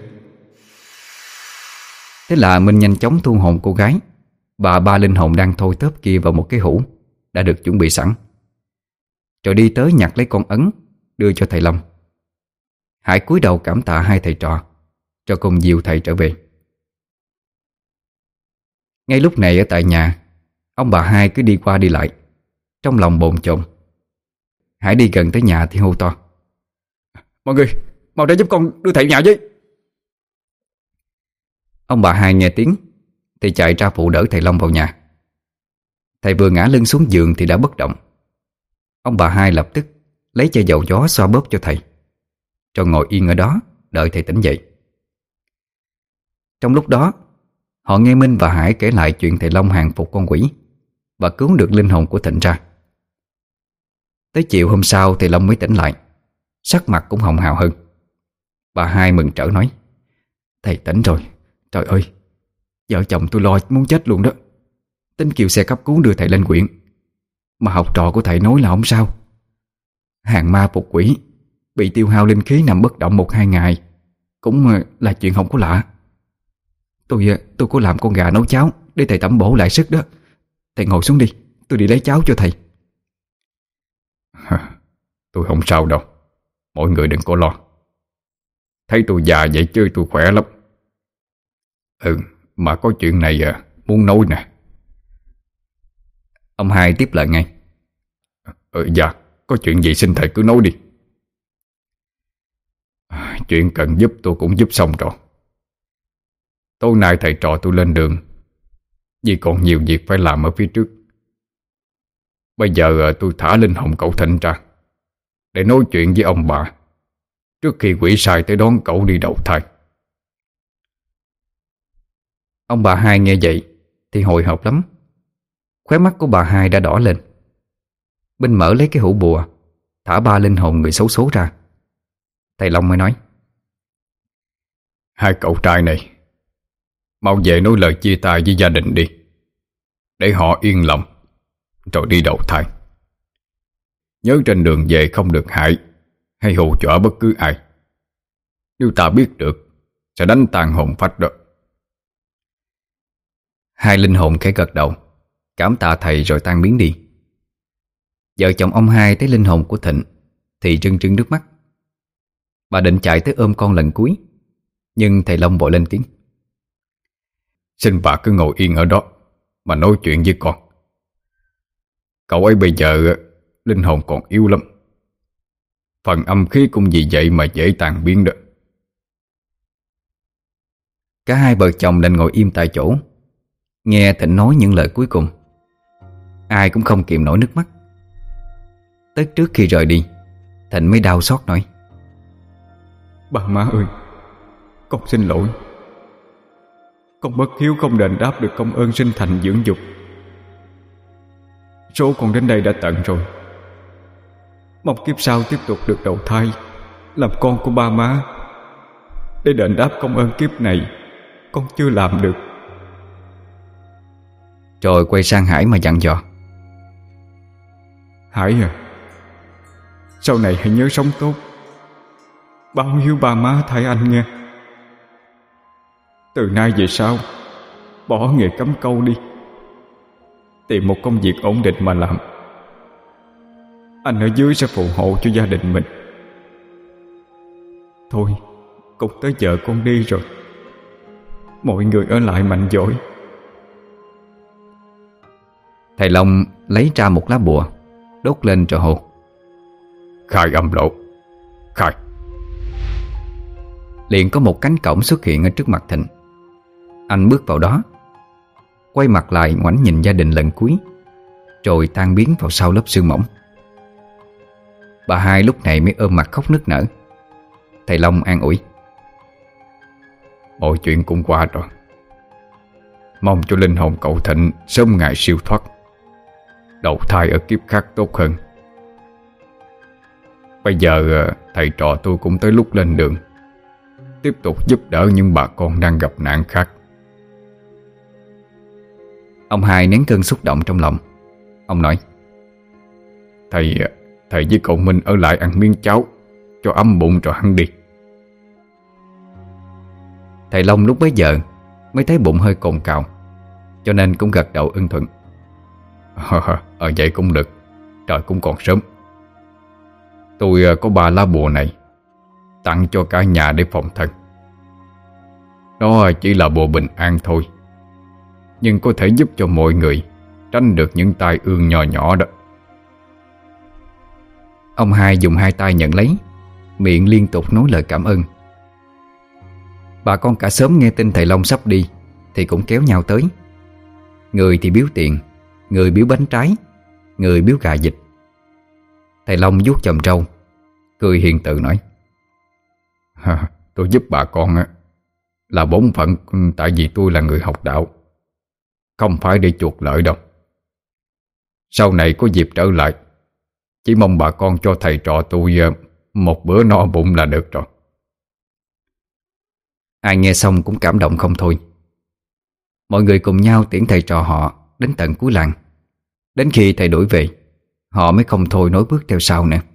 Thế là Minh nhanh chóng thu hồn cô gái và 3 linh hồn đang thôi tớp kia vào một cái hũ đã được chuẩn bị sẵn, rồi đi tới nhặt lấy con ấn đưa cho thầy Long. Hải cúi đầu cảm tạ 2 thầy trò, cho cùng dìu thầy trở về. Ngay lúc này ở tại nhà, Ông bà hai cứ đi qua đi lại, trong lòng bồn chồn. Hải đi gần tới nhà thì hô to: Mọi người, mau ra giúp con đưa thầy nhà với. Ông bà hai nghe tiếng thì chạy ra phụ đỡ thầy Long vào nhà. Thầy vừa ngã lưng xuống giường thì đã bất động. Ông bà hai lập tức lấy chai dầu gió xoa bóp cho thầy, rồi ngồi yên ở đó đợi thầy tỉnh dậy. Trong lúc đó, họ nghe Minh và Hải kể lại chuyện thầy Long hàng phục con quỷ và cứu được linh hồn của Thịnh ra. Tới chiều hôm sau thầy Long mới tỉnh lại, sắc mặt cũng hồng hào hơn. Bà hai mừng trở nói: Thầy tỉnh rồi. Trời ơi, vợ chồng tôi lo muốn chết luôn đó. Tính kêu xe cấp cứu đưa thầy lên huyện, mà học trò của thầy nói là không sao. Hàng ma phục quỷ bị tiêu hao linh khí nằm bất động 1-2 ngày cũng là chuyện không có lạ. Tôi có làm con gà nấu cháo để thầy tẩm bổ lại sức đó. Thầy ngồi xuống đi, tôi đi lấy cháo cho thầy. Tôi không sao đâu, mọi người đừng có lo. Thấy tôi già vậy chứ tôi khỏe lắm. Mà có chuyện này muốn nói nè. Ông hai tiếp lời ngay: Dạ, có chuyện gì xin thầy cứ nói đi. Chuyện cần giúp tôi cũng giúp xong rồi. Tối nay thầy trò tôi lên đường vì còn nhiều việc phải làm ở phía trước. Bây giờ tôi thả linh hồn cậu Thịnh ra để nói chuyện với ông bà trước khi quỷ sai tới đón cậu đi đầu thai. Ông bà hai nghe vậy thì hồi hộp lắm. Khóe mắt của bà hai đã đỏ lên. Minh mở lấy cái hũ bùa, thả 3 linh hồn người xấu số ra. Thầy Long mới nói: Hai cậu trai này, mau về nói lời chia tay với gia đình đi, để họ yên lòng rồi đi đầu thai. Nhớ trên đường về không được hại hay hù dọa bất cứ ai. Nếu ta biết được sẽ đánh tan hồn phách đó. Hai linh hồn khẽ gật đầu, cảm tạ thầy rồi tan biến đi. Vợ chồng ông hai thấy linh hồn của Thịnh thì rưng rưng nước mắt. Bà định chạy tới ôm con lần cuối, nhưng thầy Long vội lên tiếng: Xin bà cứ ngồi yên ở đó mà nói chuyện với con. Cậu ấy bây giờ linh hồn còn yếu lắm, phần âm khí cũng vì vậy mà dễ tan biến đó. Cả hai vợ chồng đành ngồi im tại chỗ, nghe Thịnh nói những lời cuối cùng. Ai cũng không kìm nổi nước mắt. Tới trước khi rời đi, Thịnh mới đau xót nói: Bà má ơi, con xin lỗi. Con bất hiếu không đền đáp được công ơn sinh thành dưỡng dục. Số con đến đây đã tận rồi. Mong kiếp sau tiếp tục được đầu thai làm con của ba má, để đền đáp công ơn kiếp này con chưa làm được. Rồi quay sang Hải mà dặn dò: Hải à, sau này hãy nhớ sống tốt, báo hiếu ba má thay anh nghe. Từ nay về sau, bỏ nghề cắm câu đi, tìm một công việc ổn định mà làm. Anh ở dưới sẽ phù hộ cho gia đình mình. Thôi, cũng tới giờ con đi rồi. Mọi người ở lại mạnh dỗi. Thầy Long lấy ra một lá bùa, đốt lên rồi hô: Khai âm lộ, khai. Liền có một cánh cổng xuất hiện ở trước mặt Thịnh. Anh bước vào đó, quay mặt lại ngoảnh nhìn gia đình lần cuối, rồi tan biến vào sau lớp sương mỏng. Bà hai lúc này mới ôm mặt khóc nức nở. Thầy Long an ủi: Mọi chuyện cũng qua rồi. Mong cho linh hồn cậu Thịnh sớm ngày siêu thoát, đầu thai ở kiếp khác tốt hơn. Bây giờ thầy trò tôi cũng tới lúc lên đường, tiếp tục giúp đỡ những bà con đang gặp nạn khác. Ông hai nén cơn xúc động trong lòng. Ông nói: Thầy với cậu Minh ở lại ăn miếng cháo cho ấm bụng rồi hắn đi. Thầy Long lúc bấy giờ mới thấy bụng hơi cồn cào, cho nên cũng gật đầu ưng thuận. Vậy cũng được, trời cũng còn sớm. Tôi có 3 lá bùa này, tặng cho cả nhà để phòng thân. Nó chỉ là bùa bình an thôi, nhưng có thể giúp cho mọi người tránh được những tai ương nhỏ nhỏ đó. Ông hai dùng hai tay nhận lấy, miệng liên tục nói lời cảm ơn. Bà con cả xóm nghe tin thầy Long sắp đi thì cũng kéo nhau tới. Người thì biếu tiền, người biếu bánh trái, người biếu gà vịt. Thầy Long vuốt chòm râu, cười hiền từ nói: Tôi giúp bà con là bổn phận, tại vì tôi là người học đạo, không phải để chuộc lợi đâu. Sau này có dịp trở lại, chỉ mong bà con cho thầy trò tôi một bữa no bụng là được rồi. Ai nghe xong cũng cảm động không thôi. Mọi người cùng nhau tiễn thầy trò họ đến tận cuối làng. Đến khi thầy đuổi về, họ mới không thôi nối bước theo sau nữa.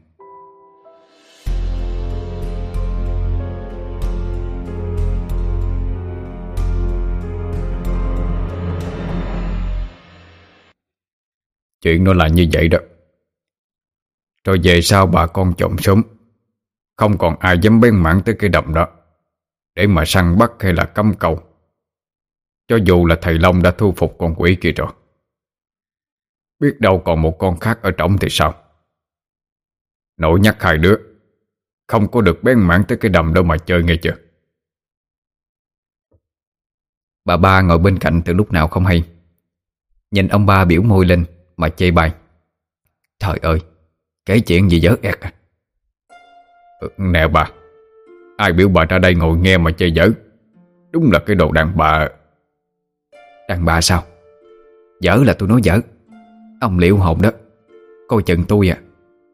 Chuyện nó là như vậy đó. Rồi về sau bà con chồng sớm, không còn ai dám bén mảng tới cái đầm đó để mà săn bắt hay là cắm câu, cho dù là thầy Long đã thu phục con quỷ kia rồi. Biết đâu còn một con khác ở trỏng thì sao. Nội nhắc hai đứa không có được bén mảng tới cái đầm đâu mà chơi, nghe chưa? Bà ba ngồi bên cạnh từ lúc nào không hay, nhìn ông ba biểu môi lên mà chê bai: Trời ơi, kể chuyện gì dở ẹt à. Nè bà, ai biểu bà ra đây ngồi nghe mà chê dở? Đúng là cái đồ đàn bà. Đàn bà sao? Dở là tôi nói dở. Ông liệu hồn đó, coi chừng tôi à.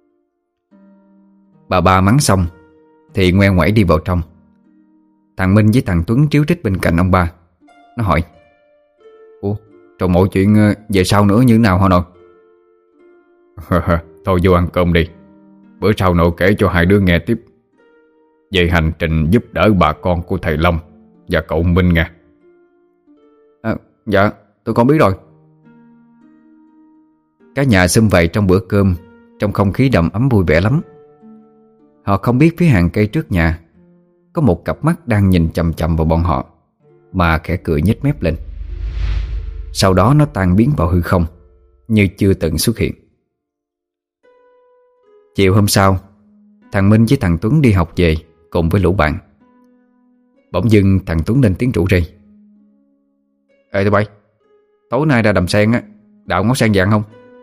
Bà ba mắng xong thì ngoe ngoẩy đi vào trong. Thằng Minh với thằng Tuấn tríu trích bên cạnh ông ba. Nó hỏi: Ủa, rồi mọi chuyện về sau nữa như thế nào hả nội? Thôi vô ăn cơm đi, bữa sau nội kể cho hai đứa nghe tiếp về hành trình giúp đỡ bà con của thầy Long và cậu Minh nha. Dạ, tôi con biết rồi. Cả nhà sum vầy trong bữa cơm, trong không khí đầm ấm vui vẻ lắm. Họ không biết phía hàng cây trước nhà có một cặp mắt đang nhìn chằm chằm vào bọn họ, mà khẽ cười nhếch mép lên. Sau đó nó tan biến vào hư không, như chưa từng xuất hiện. Chiều hôm sau, thằng Minh với thằng Tuấn đi học về cùng với lũ bạn. Bỗng dưng thằng Tuấn lên tiếng rủ rê: Ê tụi bay, tối nay ra đầm sen á, đào ngó sen vàng không?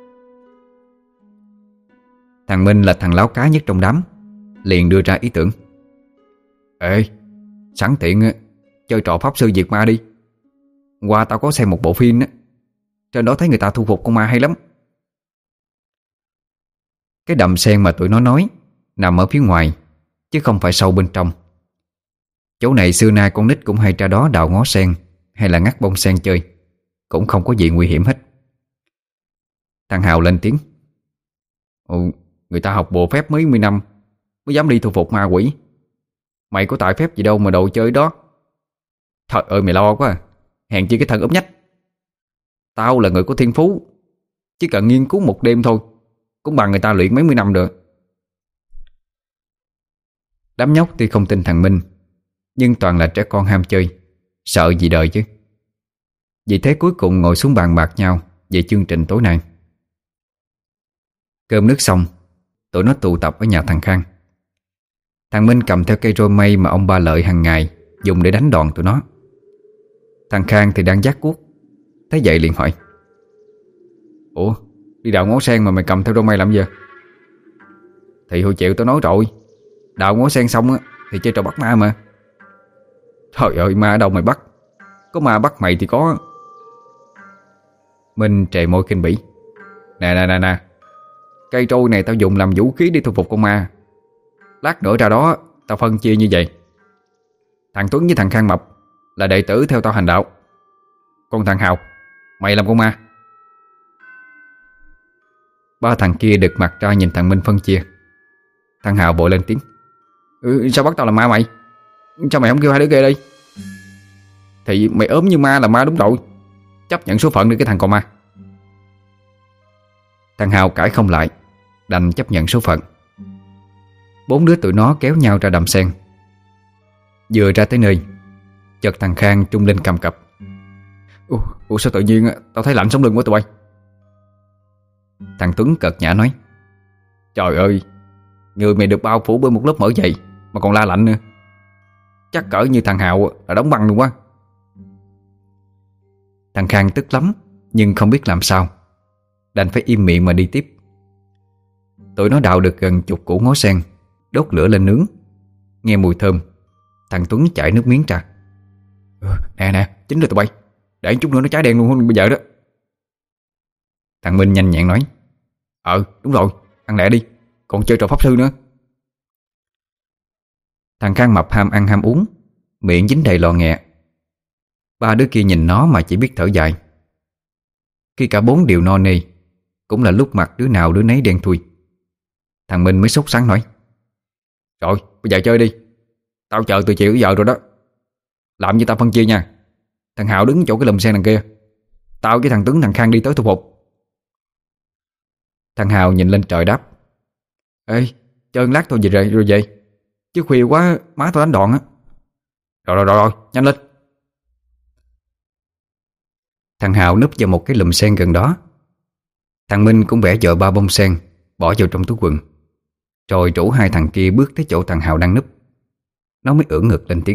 Thằng Minh là thằng láo cá nhất trong đám, liền đưa ra ý tưởng: Ê, sẵn tiện chơi trò pháp sư diệt ma đi. Qua tao có xem một bộ phim á, trên đó thấy người ta thu phục con ma hay lắm. Cái đầm sen mà tụi nó nói nằm ở phía ngoài, chứ không phải sâu bên trong. Chỗ này xưa nay con nít cũng hay ra đó đào ngó sen hay là ngắt bông sen chơi, cũng không có gì nguy hiểm hết. Thằng Hào lên tiếng: Người ta học bộ phép mấy mươi năm mới dám đi thu phục ma quỷ. Mày có tài phép gì đâu mà đồ chơi đó. Trời ơi mày lo quá à. Hèn chi cái thân ốm nhách. Tao là người có thiên phú, chỉ cần nghiên cứu một đêm thôi cũng bằng người ta luyện mấy mươi năm được. Đám nhóc tuy không tin thằng Minh, nhưng toàn là trẻ con ham chơi, sợ gì đời chứ. Vì thế cuối cùng ngồi xuống bàn bạc nhau về chương trình tối nay. Cơm nước xong, tụi nó tụ tập ở nhà thằng Khang. Thằng Minh cầm theo cây roi mây mà ông ba Lợi hàng ngày dùng để đánh đòn tụi nó. Thằng Khang thì đang vác cuốc, thấy vậy liền hỏi: Ủa, đi đào ngó sen mà mày cầm theo roi mây làm gì? Thì hồi chiều tao nói rồi, đào ngó sen xong á thì chơi trò bắt ma mà. Trời ơi, ma ở đâu mày bắt? Có ma bắt mày thì có. Minh trề môi khinh bỉ: Nè, cây trôi này tao dùng làm vũ khí để thu phục con ma. Lát nữa ra đó tao phân chia như vậy. Thằng Tuấn với thằng Khang Mập là đệ tử theo tao hành đạo, còn thằng Hào, mày làm con ma. Ba thằng kia đực mặt ra nhìn thằng Minh phân chia. Thằng Hào vội lên tiếng: Sao bắt tao làm ma mày? Sao mày không kêu hai đứa kia đi? Thì mày ốm như ma là ma đúng rồi. Chấp nhận số phận đi cái thằng con ma. Thằng Hào cãi không lại, đành chấp nhận số phận. 4 đứa tụi nó kéo nhau ra đầm sen. Vừa ra tới nơi, chợt thằng Khang trung lên cầm cập: Ủa sao tự nhiên tao thấy lạnh sống lưng quá tụi bay? Thằng Tuấn cợt nhã nói: Trời ơi, người mày được bao phủ bởi một lớp mỡ dày mà còn la lạnh nữa. Chắc cỡ như thằng Hào là đóng băng luôn quá. Thằng Khang tức lắm nhưng không biết làm sao, đành phải im miệng mà đi tiếp. Tụi nó đào được gần chục củ ngó sen, đốt lửa lên nướng. Nghe mùi thơm, thằng Tuấn chảy nước miếng ra. Nè, chín rồi tụi bay. Để chút nữa nó cháy đen luôn bây giờ đó. Thằng Minh nhanh nhẹn nói: Đúng rồi, ăn lẹ đi, còn chơi trò pháp sư nữa. Thằng Khang mập ham ăn ham uống, miệng dính đầy lò nghẹ. Ba đứa kia nhìn nó mà chỉ biết thở dài. Khi cả bốn đều no nê, cũng là lúc mặt đứa nào đứa nấy đen thui. Thằng Minh mới sốt sắng nói: Rồi, bây giờ chơi đi. Tao chờ từ chiều tới giờ rồi đó. Làm như tao phân chia nha. Thằng Hào đứng chỗ cái lùm sen đằng kia, tao với thằng Tuấn thằng Khang đi tới thu phục. Thằng Hào nhìn lên trời đáp: Ê, chơi lát thôi rồi về. Chứ khuya quá má tao đánh đòn á. Rồi, nhanh lên. Thằng Hào núp vào một cái lùm sen gần đó. Thằng Minh cũng bẻ vợ ba bông sen bỏ vào trong túi quần, rồi rủ hai thằng kia bước tới chỗ thằng Hào đang núp. Nó mới ưỡn ngực lên tiếng: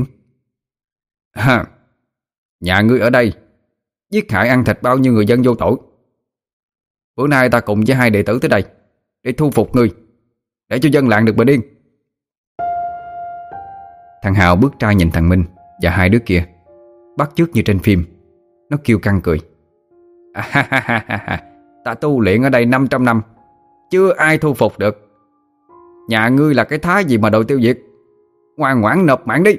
Nhà ngươi ở đây, giết hại ăn thịt bao nhiêu người dân vô tội. Bữa nay ta cùng với hai đệ tử tới đây để thu phục ngươi, để cho dân làng được bình yên. Thằng Hào bước ra nhìn thằng Minh và hai đứa kia, bắt chước như trên phim. Nó kêu căng cười: Ta tu luyện ở đây 500 năm, chưa ai thu phục được. Nhà ngươi là cái thá gì mà đòi tiêu diệt? Ngoan ngoãn nộp mạng đi.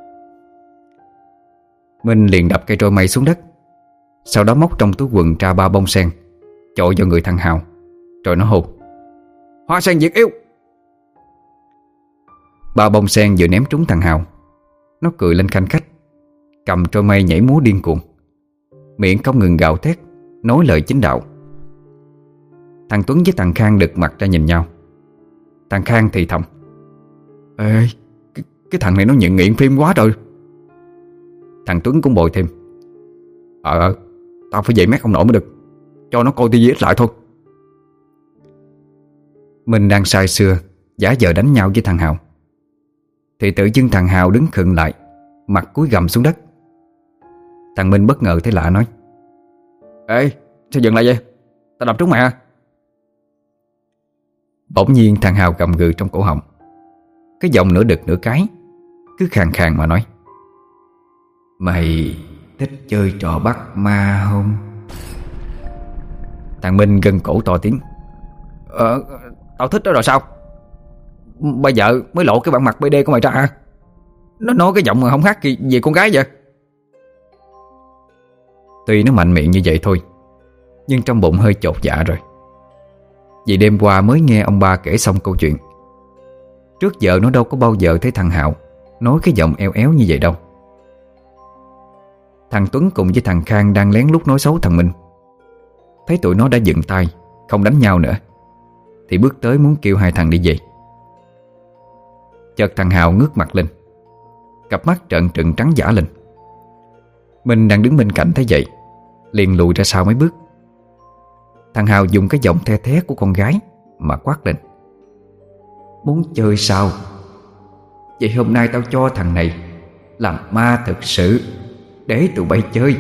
Minh liền đập cây trôi mây xuống đất, sau đó móc trong túi quần ra ba bông sen, chội vào người thằng Hào. Rồi nó hô: Hoa sen diệt yêu. Ba bông sen vừa ném trúng thằng Hào, nó cười lên khanh khách, cầm trôi mây nhảy múa điên cuồng, miệng không ngừng gào thét, nói lời chính đạo. Thằng Tuấn với thằng Khang đực mặt ra nhìn nhau. Thằng Khang thì thầm: Ê, cái thằng này nó nghiện phim quá rồi. Thằng Tuấn cũng bồi thêm: Tao phải dậy mét không nổi mới được. Cho nó coi tivi ít lại thôi. Mình đang say sưa giả vờ đánh nhau với thằng Hào, thì tự dưng thằng Hào đứng khựng lại, mặt cúi gằm xuống đất. Thằng Minh bất ngờ thấy lạ nói: Ê, sao dừng lại vậy? Tao đập trúng mày à? Bỗng nhiên thằng Hào gầm gừ trong cổ họng, cái giọng nửa đực nửa cái, cứ khàn khàn mà nói: Mày thích chơi trò bắt ma không? Thằng Minh gân cổ to tiếng: Tao thích đó rồi sao? Bây giờ mới lộ cái bản mặt BD của mày ra hả? Nó nói cái giọng mà không khác gì con gái vậy. Tuy nó mạnh miệng như vậy thôi, nhưng trong bụng hơi chột dạ rồi. Vì đêm qua mới nghe ông ba kể xong câu chuyện. Trước giờ nó đâu có bao giờ thấy thằng Hạo nói cái giọng eo éo như vậy đâu. Thằng Tuấn cùng với thằng Khang đang lén lút nói xấu thằng Minh, thấy tụi nó đã dừng tay, không đánh nhau nữa, thì bước tới muốn kêu hai thằng đi về. Chợt thằng Hào ngước mặt lên, cặp mắt trợn trừng trắng dã lên. Minh đang đứng bên cạnh thấy vậy, liền lùi ra sau mấy bước. Thằng Hào dùng cái giọng the thé của con gái mà quát lên: Muốn chơi sao? Vậy hôm nay tao cho thằng này làm ma thực sự, để tụi bay chơi.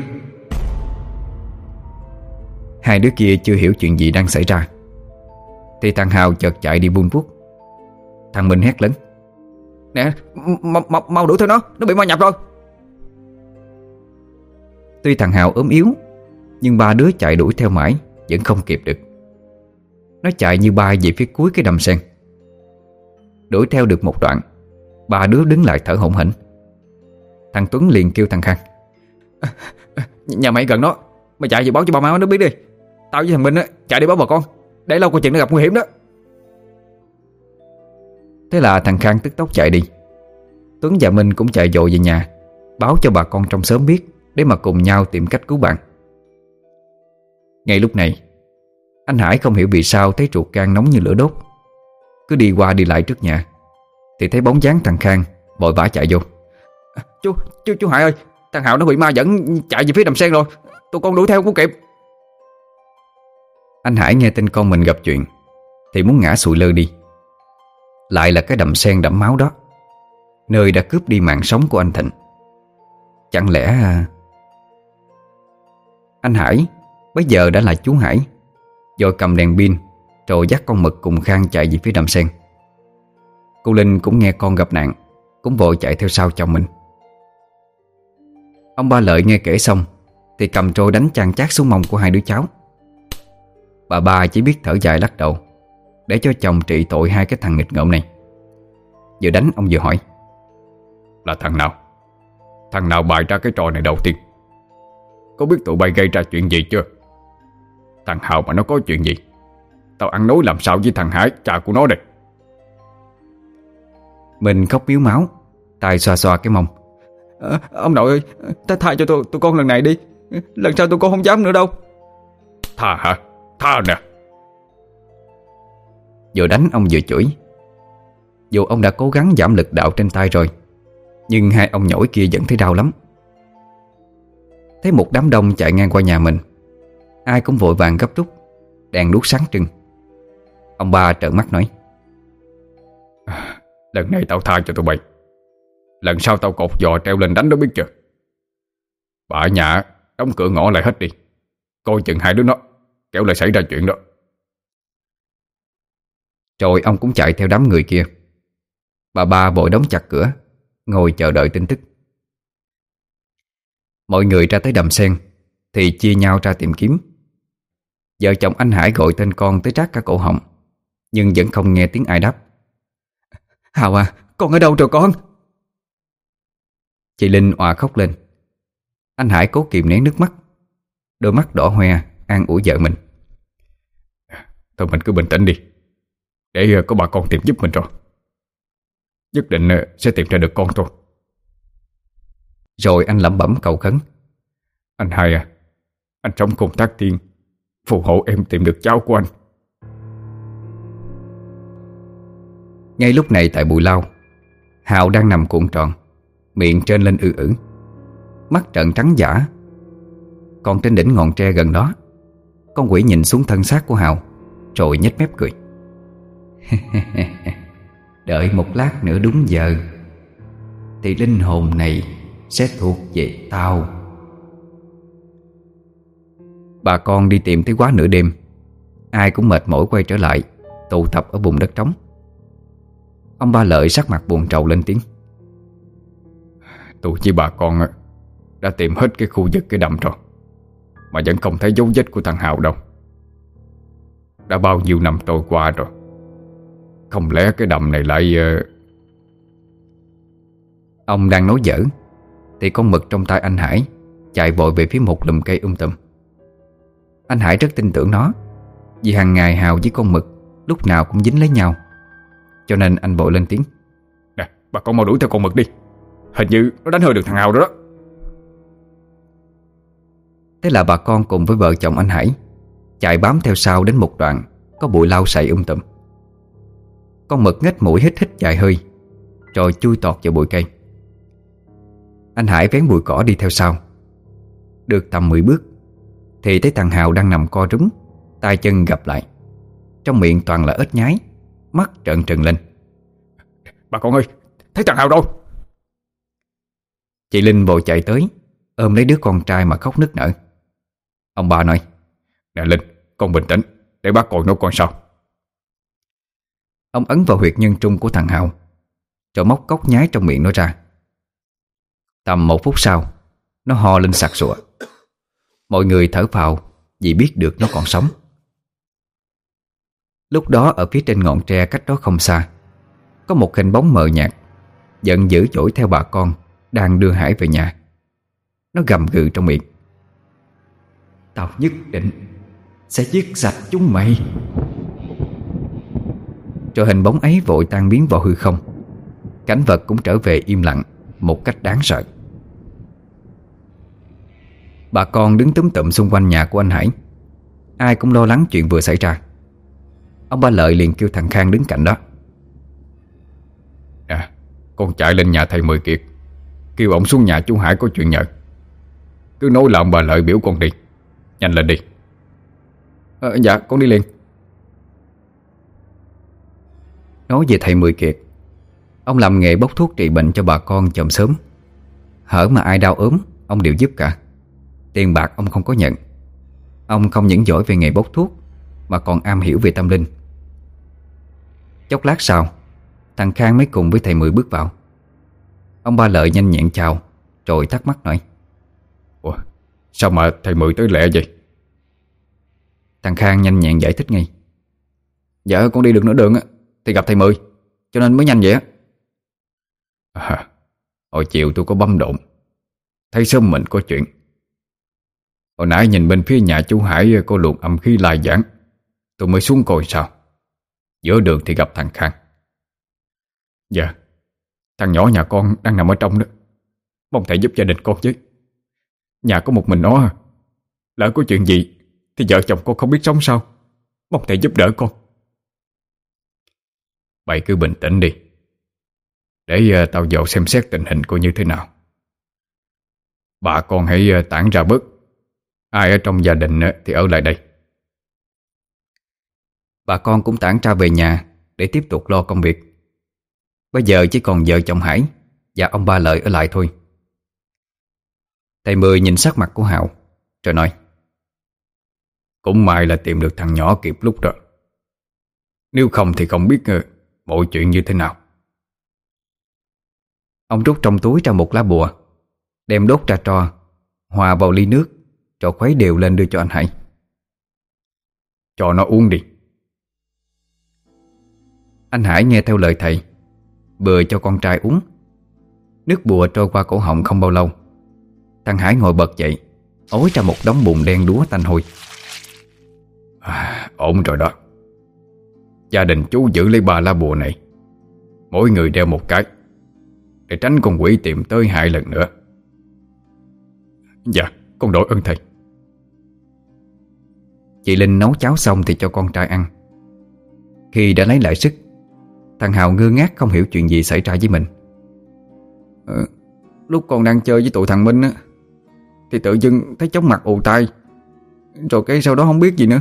Hai đứa kia chưa hiểu chuyện gì đang xảy ra, thì thằng Hào chợt chạy đi buôn vuốt. Thằng Minh hét lớn: Nè, mau đuổi theo nó bị ma nhập rồi. Tuy thằng Hào ốm yếu, nhưng ba đứa chạy đuổi theo mãi vẫn không kịp được. Nó chạy như bay về phía cuối cái đầm sen. Đuổi theo được một đoạn, ba đứa đứng lại thở hổn hển. Thằng Tuấn liền kêu thằng Khang: Nhà mày gần đó, mày chạy về báo cho ba má nó biết đi. Tao với thằng Minh á chạy đi báo bà con, để lâu coi chừng nó gặp nguy hiểm đó. Thế là thằng Khang tức tốc chạy đi. Tuấn và Minh cũng chạy vội về nhà, báo cho bà con trong xóm biết, để mà cùng nhau tìm cách cứu bạn. Ngay lúc này, anh Hải không hiểu vì sao thấy ruột gan nóng như lửa đốt. Cứ đi qua đi lại trước nhà, thì thấy bóng dáng thằng Khang vội vã chạy vô. Chú Hải ơi, thằng Hạo nó bị ma dẫn chạy về phía đầm sen rồi, tụi con đuổi theo cũng kịp. Anh Hải nghe tin con mình gặp chuyện thì muốn ngã sụi lơ đi. Lại là cái đầm sen đẫm máu đó, nơi đã cướp đi mạng sống của anh Thịnh. Chẳng lẽ anh Hải bây giờ đã là chú Hải, rồi cầm đèn pin rồi dắt con Mực cùng Khang chạy về phía đầm sen. Cô Linh cũng nghe con gặp nạn, cũng vội chạy theo sau chồng mình. Ông Ba Lợi nghe kể xong thì cầm trôi đánh chan chát xuống mông của hai đứa cháu. Bà ba chỉ biết thở dài lắc đầu để cho chồng trị tội hai cái thằng nghịch ngợm này. Vừa đánh ông vừa hỏi: Là thằng nào? Thằng nào bày ra cái trò này đầu tiên? Có biết tụi bay gây ra chuyện gì chưa? Thằng Hào mà nó có chuyện gì, tao ăn nói làm sao với thằng Hải, cha của nó đây? Mình khóc miếu máu, tay xoa xoa cái mông. Ông nội ơi, tha cho tụi con lần này đi. Lần sau tụi con không dám nữa đâu. Tha hả? Tha nè. Vừa đánh ông vừa chửi. Dù ông đã cố gắng giảm lực đạo trên tay rồi, nhưng hai ông nhỗi kia vẫn thấy đau lắm. Thấy một đám đông chạy ngang qua nhà mình, ai cũng vội vàng gấp rút, đèn đuốc sáng trưng. Ông Ba trợn mắt nói: Lần này tao tha cho tụi bay, lần sau tao cột giò treo lên đánh đó, biết chưa? Bà ở nhà đóng cửa ngõ lại hết đi, coi chừng hai đứa nó, kéo lại xảy ra chuyện đó. Rồi ông cũng chạy theo đám người kia. Bà ba vội đóng chặt cửa, ngồi chờ đợi tin tức. Mọi người ra tới đầm sen thì chia nhau ra tìm kiếm. Vợ chồng anh Hải gọi tên con tới rát cả cổ họng, nhưng vẫn không nghe tiếng ai đáp. Hào à, con ở đâu rồi con? Chị Linh òa khóc lên. Anh Hải cố kìm nén nước mắt, đôi mắt đỏ hoe an ủi vợ mình: Thôi mình cứ bình tĩnh đi, để có bà con tìm giúp mình rồi. Nhất định sẽ tìm ra được con thôi. Rồi anh lẩm bẩm cầu khấn: Anh Hai à, anh sống cùng thác thiên, phù hộ em tìm được cháu của anh. Ngay lúc này tại bụi lau, Hào đang nằm cuộn tròn, miệng trơn lên ử, mắt trợn trắng dã. Còn trên đỉnh ngọn tre gần đó, con quỷ nhìn xuống thân xác của Hào rồi nhếch mép cười. Đợi một lát nữa đúng giờ thì linh hồn này sẽ thuộc về tao. Bà con đi tìm tới quá nửa đêm, ai cũng mệt mỏi quay trở lại, tụ tập ở vùng đất trống. Ông Ba Lợi sắc mặt buồn rầu lên tiếng: Tụi với bà con đã tìm hết cái khu vực cái đầm rồi, mà vẫn không thấy dấu vết của thằng Hào đâu. Đã bao nhiêu năm trôi qua rồi, không lẽ cái đầm này lại... Ông đang nói giỡn thì con Mực trong tay anh Hải chạy vội về phía một lùm cây tùm. Anh Hải rất tin tưởng nó, vì hàng ngày Hào với con Mực lúc nào cũng dính lấy nhau, cho nên anh vội lên tiếng: Nè, bà con mau đuổi theo con Mực đi, hình như nó đánh hơi được thằng Hào rồi đó. Thế là bà con cùng với vợ chồng anh Hải chạy bám theo sau đến một đoạn có bụi lau sậy tùm. Con Mực nghếch mũi hít hít vài hơi, rồi chui tọt vào bụi cây. Anh Hải vén bụi cỏ đi theo sau. Được tầm 10 bước thì thấy thằng Hào đang nằm co rúm, tay chân gập lại, trong miệng toàn là ếch nhái, mắt trợn trừng lên. Bà con ơi, thấy thằng Hào đâu? Chị Linh vội chạy tới, ôm lấy đứa con trai mà khóc nức nở. Ông Ba nói: Nè Linh, con bình tĩnh, để bác coi nó con sao. Ông ấn vào huyệt nhân trung của thằng Hào, rồi móc cốc nhái trong miệng nó ra. Tầm 1 phút sau, nó ho lên sặc sụa. Mọi người thở phào vì biết được nó còn sống. Lúc đó ở phía trên ngọn tre cách đó không xa, có một hình bóng mờ nhạt giận dữ dỗi theo bà con đang đưa Hải về nhà. Nó gầm gừ trong miệng: Tao nhất định sẽ giết sạch chúng mày. Rồi hình bóng ấy vội tan biến vào hư không. Cảnh vật cũng trở về im lặng một cách đáng sợ. Bà con đứng túm tụm xung quanh nhà của anh Hải, ai cũng lo lắng chuyện vừa xảy ra. Ông Ba Lợi liền kêu thằng Khang đứng cạnh đó: Nè, con chạy lên nhà thầy Mười Kiệt, kêu ổng xuống nhà chú Hải có chuyện nhờ. Cứ nói là ông bà Lợi biểu con đi, nhanh lên đi. Dạ con đi liền. Nói về thầy Mười Kiệt, ông làm nghề bốc thuốc trị bệnh cho bà con chòm xóm. Hở mà ai đau ốm ông đều giúp cả. Tiền bạc ông không có nhận. Ông không những giỏi về nghề bốc thuốc mà còn am hiểu về tâm linh. Chốc lát sau, thằng Khang mới cùng với thầy Mười bước vào. Ông Ba Lợi nhanh nhẹn chào, rồi thắc mắc nói: Ủa, sao mà thầy Mười tới lẹ vậy? Thằng Khang nhanh nhẹn giải thích ngay: Dạ con đi được nửa đường á thì gặp thầy Mười, cho nên mới nhanh vậy á. Hồi chiều tôi có bấm độn, thấy sớm mình có chuyện. Hồi nãy nhìn bên phía nhà chú Hải có luồng âm khí lai giảng, tôi mới xuống coi sao. Giữa đường thì gặp thằng Khang. Dạ, thằng nhỏ nhà con đang nằm ở trong đó, mong thầy giúp gia đình con với. Nhà có một mình nó, lỡ có chuyện gì thì vợ chồng con không biết sống sao. Mong thầy giúp đỡ con. Mày cứ bình tĩnh đi, để tao vào xem xét tình hình coi như thế nào. Bà con hãy tản ra bớt. Ai ở trong gia đình thì ở lại đây. Bà con cũng tản ra về nhà để tiếp tục lo công việc. Bây giờ chỉ còn vợ chồng Hải và ông Ba Lợi ở lại thôi. Thầy Mười nhìn sắc mặt của Hào rồi nói: Cũng may là tìm được thằng nhỏ kịp lúc rồi. Nếu không thì không biết mọi chuyện như thế nào. Ông rút trong túi ra một lá bùa, đem đốt ra tro, hòa vào ly nước, rồi khuấy đều lên đưa cho anh Hải. Cho nó uống đi. Anh Hải nghe theo lời thầy, bừa cho con trai uống. Nước bùa trôi qua cổ họng không bao lâu, thằng Hải ngồi bật dậy, ối ra một đống bùn đen đúa tanh hôi. Ổn rồi đó. Gia đình chú giữ lấy 3 lá bùa này, mỗi người đeo một cái, để tránh con quỷ tìm tới 2 lần nữa. Dạ, con đội ơn thầy. Chị Linh nấu cháo xong thì cho con trai ăn. Khi đã lấy lại sức, thằng Hào ngơ ngác không hiểu chuyện gì xảy ra với mình. Lúc con đang chơi với tụi thằng Minh á, thì tự dưng thấy chóng mặt ù tai, rồi cái sau đó không biết gì nữa.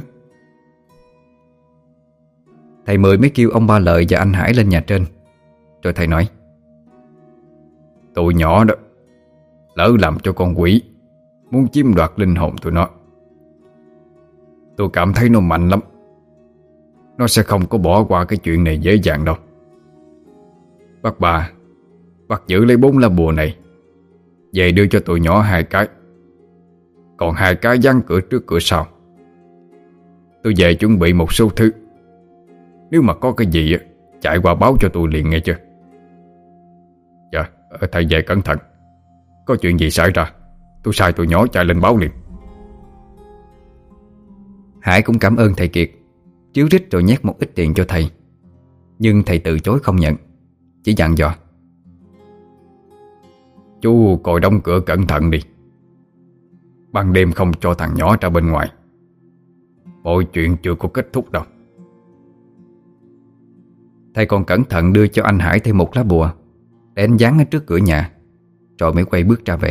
Thầy Mười mới kêu ông Ba Lợi và anh Hải lên nhà trên. Rồi thầy nói: Tụi nhỏ đó lỡ làm cho con quỷ muốn chiếm đoạt linh hồn tụi nó. Tôi cảm thấy nó mạnh lắm. Nó sẽ không có bỏ qua cái chuyện này dễ dàng đâu. Bác bà, bác giữ lấy 4 lá bùa này, về đưa cho tụi nhỏ 2 cái, còn 2 cái dán cửa trước cửa sau. Tôi về chuẩn bị một số thứ. Nếu mà có cái gì chạy qua báo cho tôi liền nghe chưa? Dạ, thầy về cẩn thận. Có chuyện gì xảy ra tôi sai tụi nhỏ chạy lên báo liền. Hải cũng cảm ơn thầy Kiệt, ríu rít rồi nhét một ít tiền cho thầy. Nhưng thầy từ chối không nhận, chỉ dặn dò: Chú coi đóng cửa cẩn thận đi. Ban đêm không cho thằng nhỏ ra bên ngoài. Mọi chuyện chưa có kết thúc đâu. Thầy còn cẩn thận đưa cho anh Hải thêm một lá bùa để anh dán ở trước cửa nhà, rồi mới quay bước ra về.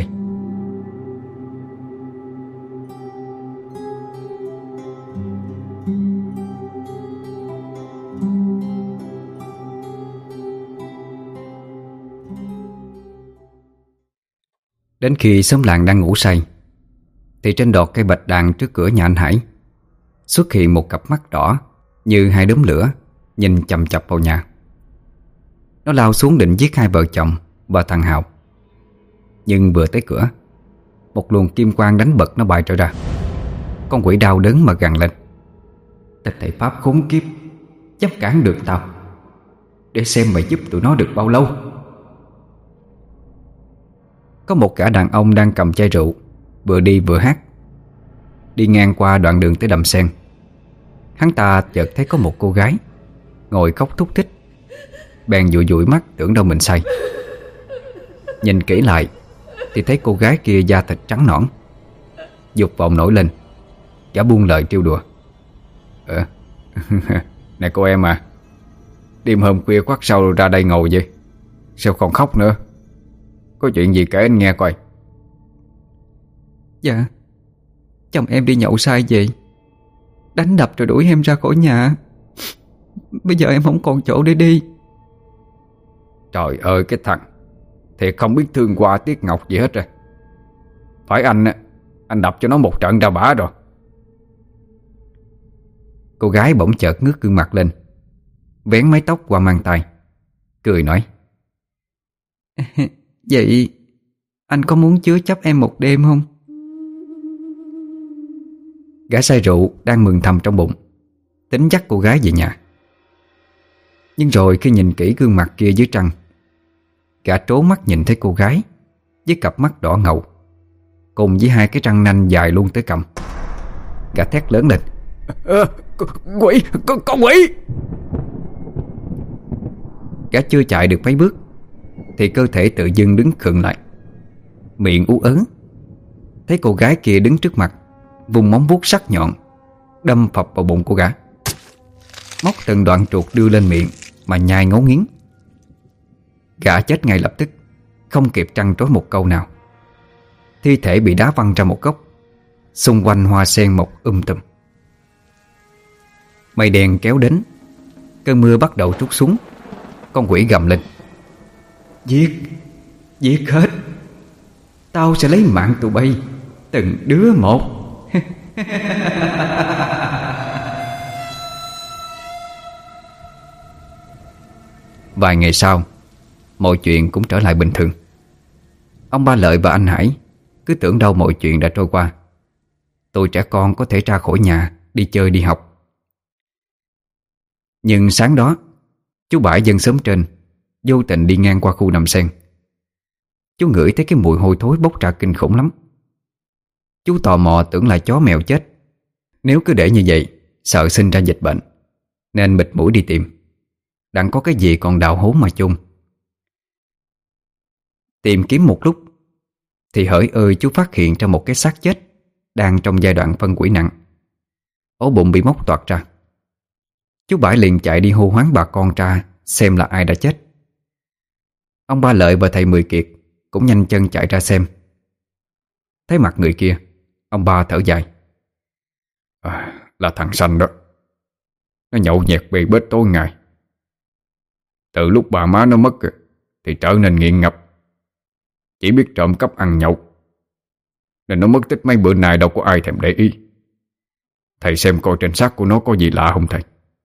Đến khi xóm làng đang ngủ say, thì trên đọt cây bạch đàn trước cửa nhà anh Hải xuất hiện một cặp mắt đỏ như 2 đốm lửa nhìn chằm chằm vào nhà. Nó lao xuống định giết 2 vợ chồng và thằng Hào. Nhưng vừa tới cửa, một luồng kim quang đánh bật nó bay trở ra. Con quỷ đau đớn mà gằn lên: Tên thầy Pháp khốn kiếp, dám cản được tao, để xem mày giúp tụi nó được bao lâu. Có một gã đàn ông đang cầm chai rượu, vừa đi vừa hát. Đi ngang qua đoạn đường tới đầm sen, hắn ta chợt thấy có một cô gái ngồi khóc thút thít, bèn dụi dụi mắt tưởng đâu mình say. Nhìn kỹ lại thì thấy cô gái kia da thịt trắng nõn. Dục vọng nổi lên, gã buông lời trêu đùa: Nè cô em à, đêm hôm khuya khoắt sau ra đây ngồi vậy, sao còn khóc nữa? Có chuyện gì kể anh nghe coi. Dạ, chồng em đi nhậu say về, đánh đập rồi đuổi em ra khỏi nhà. Bây giờ em không còn chỗ để đi. Trời ơi cái thằng thiệt không biết thương hoa tiếc ngọc gì hết rồi. Phải anh đập cho nó một trận ra bả rồi. Cô gái bỗng chợt ngước gương mặt lên, vén mái tóc qua mang tay, cười nói: Vậy anh có muốn chứa chấp em một đêm không? Gã say rượu đang mừng thầm trong bụng, tính dắt cô gái về nhà. Nhưng rồi khi nhìn kỹ gương mặt kia dưới trăng, gã trố mắt nhìn thấy cô gái với cặp mắt đỏ ngầu, cùng với hai cái răng nanh dài luôn tới cằm. Gã thét lớn lên: Quỷ, con quỷ! Gã chưa chạy được mấy bước thì cơ thể tự dưng đứng khựng lại, miệng ú ớ. Thấy cô gái kia đứng trước mặt, vùng móng vuốt sắc nhọn đâm phập vào bụng của gã, móc từng đoạn ruột đưa lên miệng mà nhai ngấu nghiến. Gã chết ngay lập tức, không kịp trăn trối một câu nào. Thi thể bị đá văng ra một góc, xung quanh hoa sen mọc tùm. Mây đen kéo đến, cơn mưa bắt đầu trút xuống. Con quỷ gầm lên: Giết hết. Tao sẽ lấy mạng tụi bay từng đứa một. Vài ngày sau, mọi chuyện cũng trở lại bình thường. Ông Ba Lợi và anh Hải cứ tưởng đâu mọi chuyện đã trôi qua, tụi trẻ con có thể ra khỏi nhà đi chơi đi học. Nhưng sáng đó, chú Bãi dân xóm trên vô tình đi ngang qua khu Đầm Sen. Chú ngửi thấy cái mùi hôi thối bốc ra kinh khủng lắm. Chú tò mò tưởng là chó mèo chết. Nếu cứ để như vậy sợ sinh ra dịch bệnh, nên bịt mũi đi tìm. Đặng có cái gì còn đào hố mà chôn. Tìm kiếm một lúc thì hỡi ơi, chú phát hiện ra một cái xác chết đang trong giai đoạn phân hủy nặng. Ổ bụng bị móc toạc ra. Chú Bãi liền chạy đi hô hoán bà con ra xem là ai đã chết. Ông Ba Lợi và thầy Mười Kiệt cũng nhanh chân chạy ra xem. Thấy mặt người kia, ông Ba thở dài: Là thằng Sanh đó. Nó nhậu nhẹt bê bết tối ngày. Từ lúc bà má nó mất thì trở nên nghiện ngập, chỉ biết trộm cắp ăn nhậu, nên nó mất tích mấy bữa nay đâu có ai thèm để ý. Thầy xem coi trên xác của nó có gì lạ không thầy?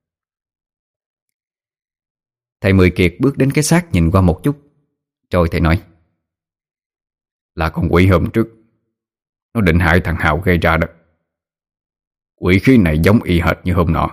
Thầy Mười Kiệt bước đến cái xác nhìn qua một chút, rồi thầy nói: Là con quỷ hôm trước nó định hại thằng Hào gây ra đó. Quỷ khí này giống y hệt như hôm nọ.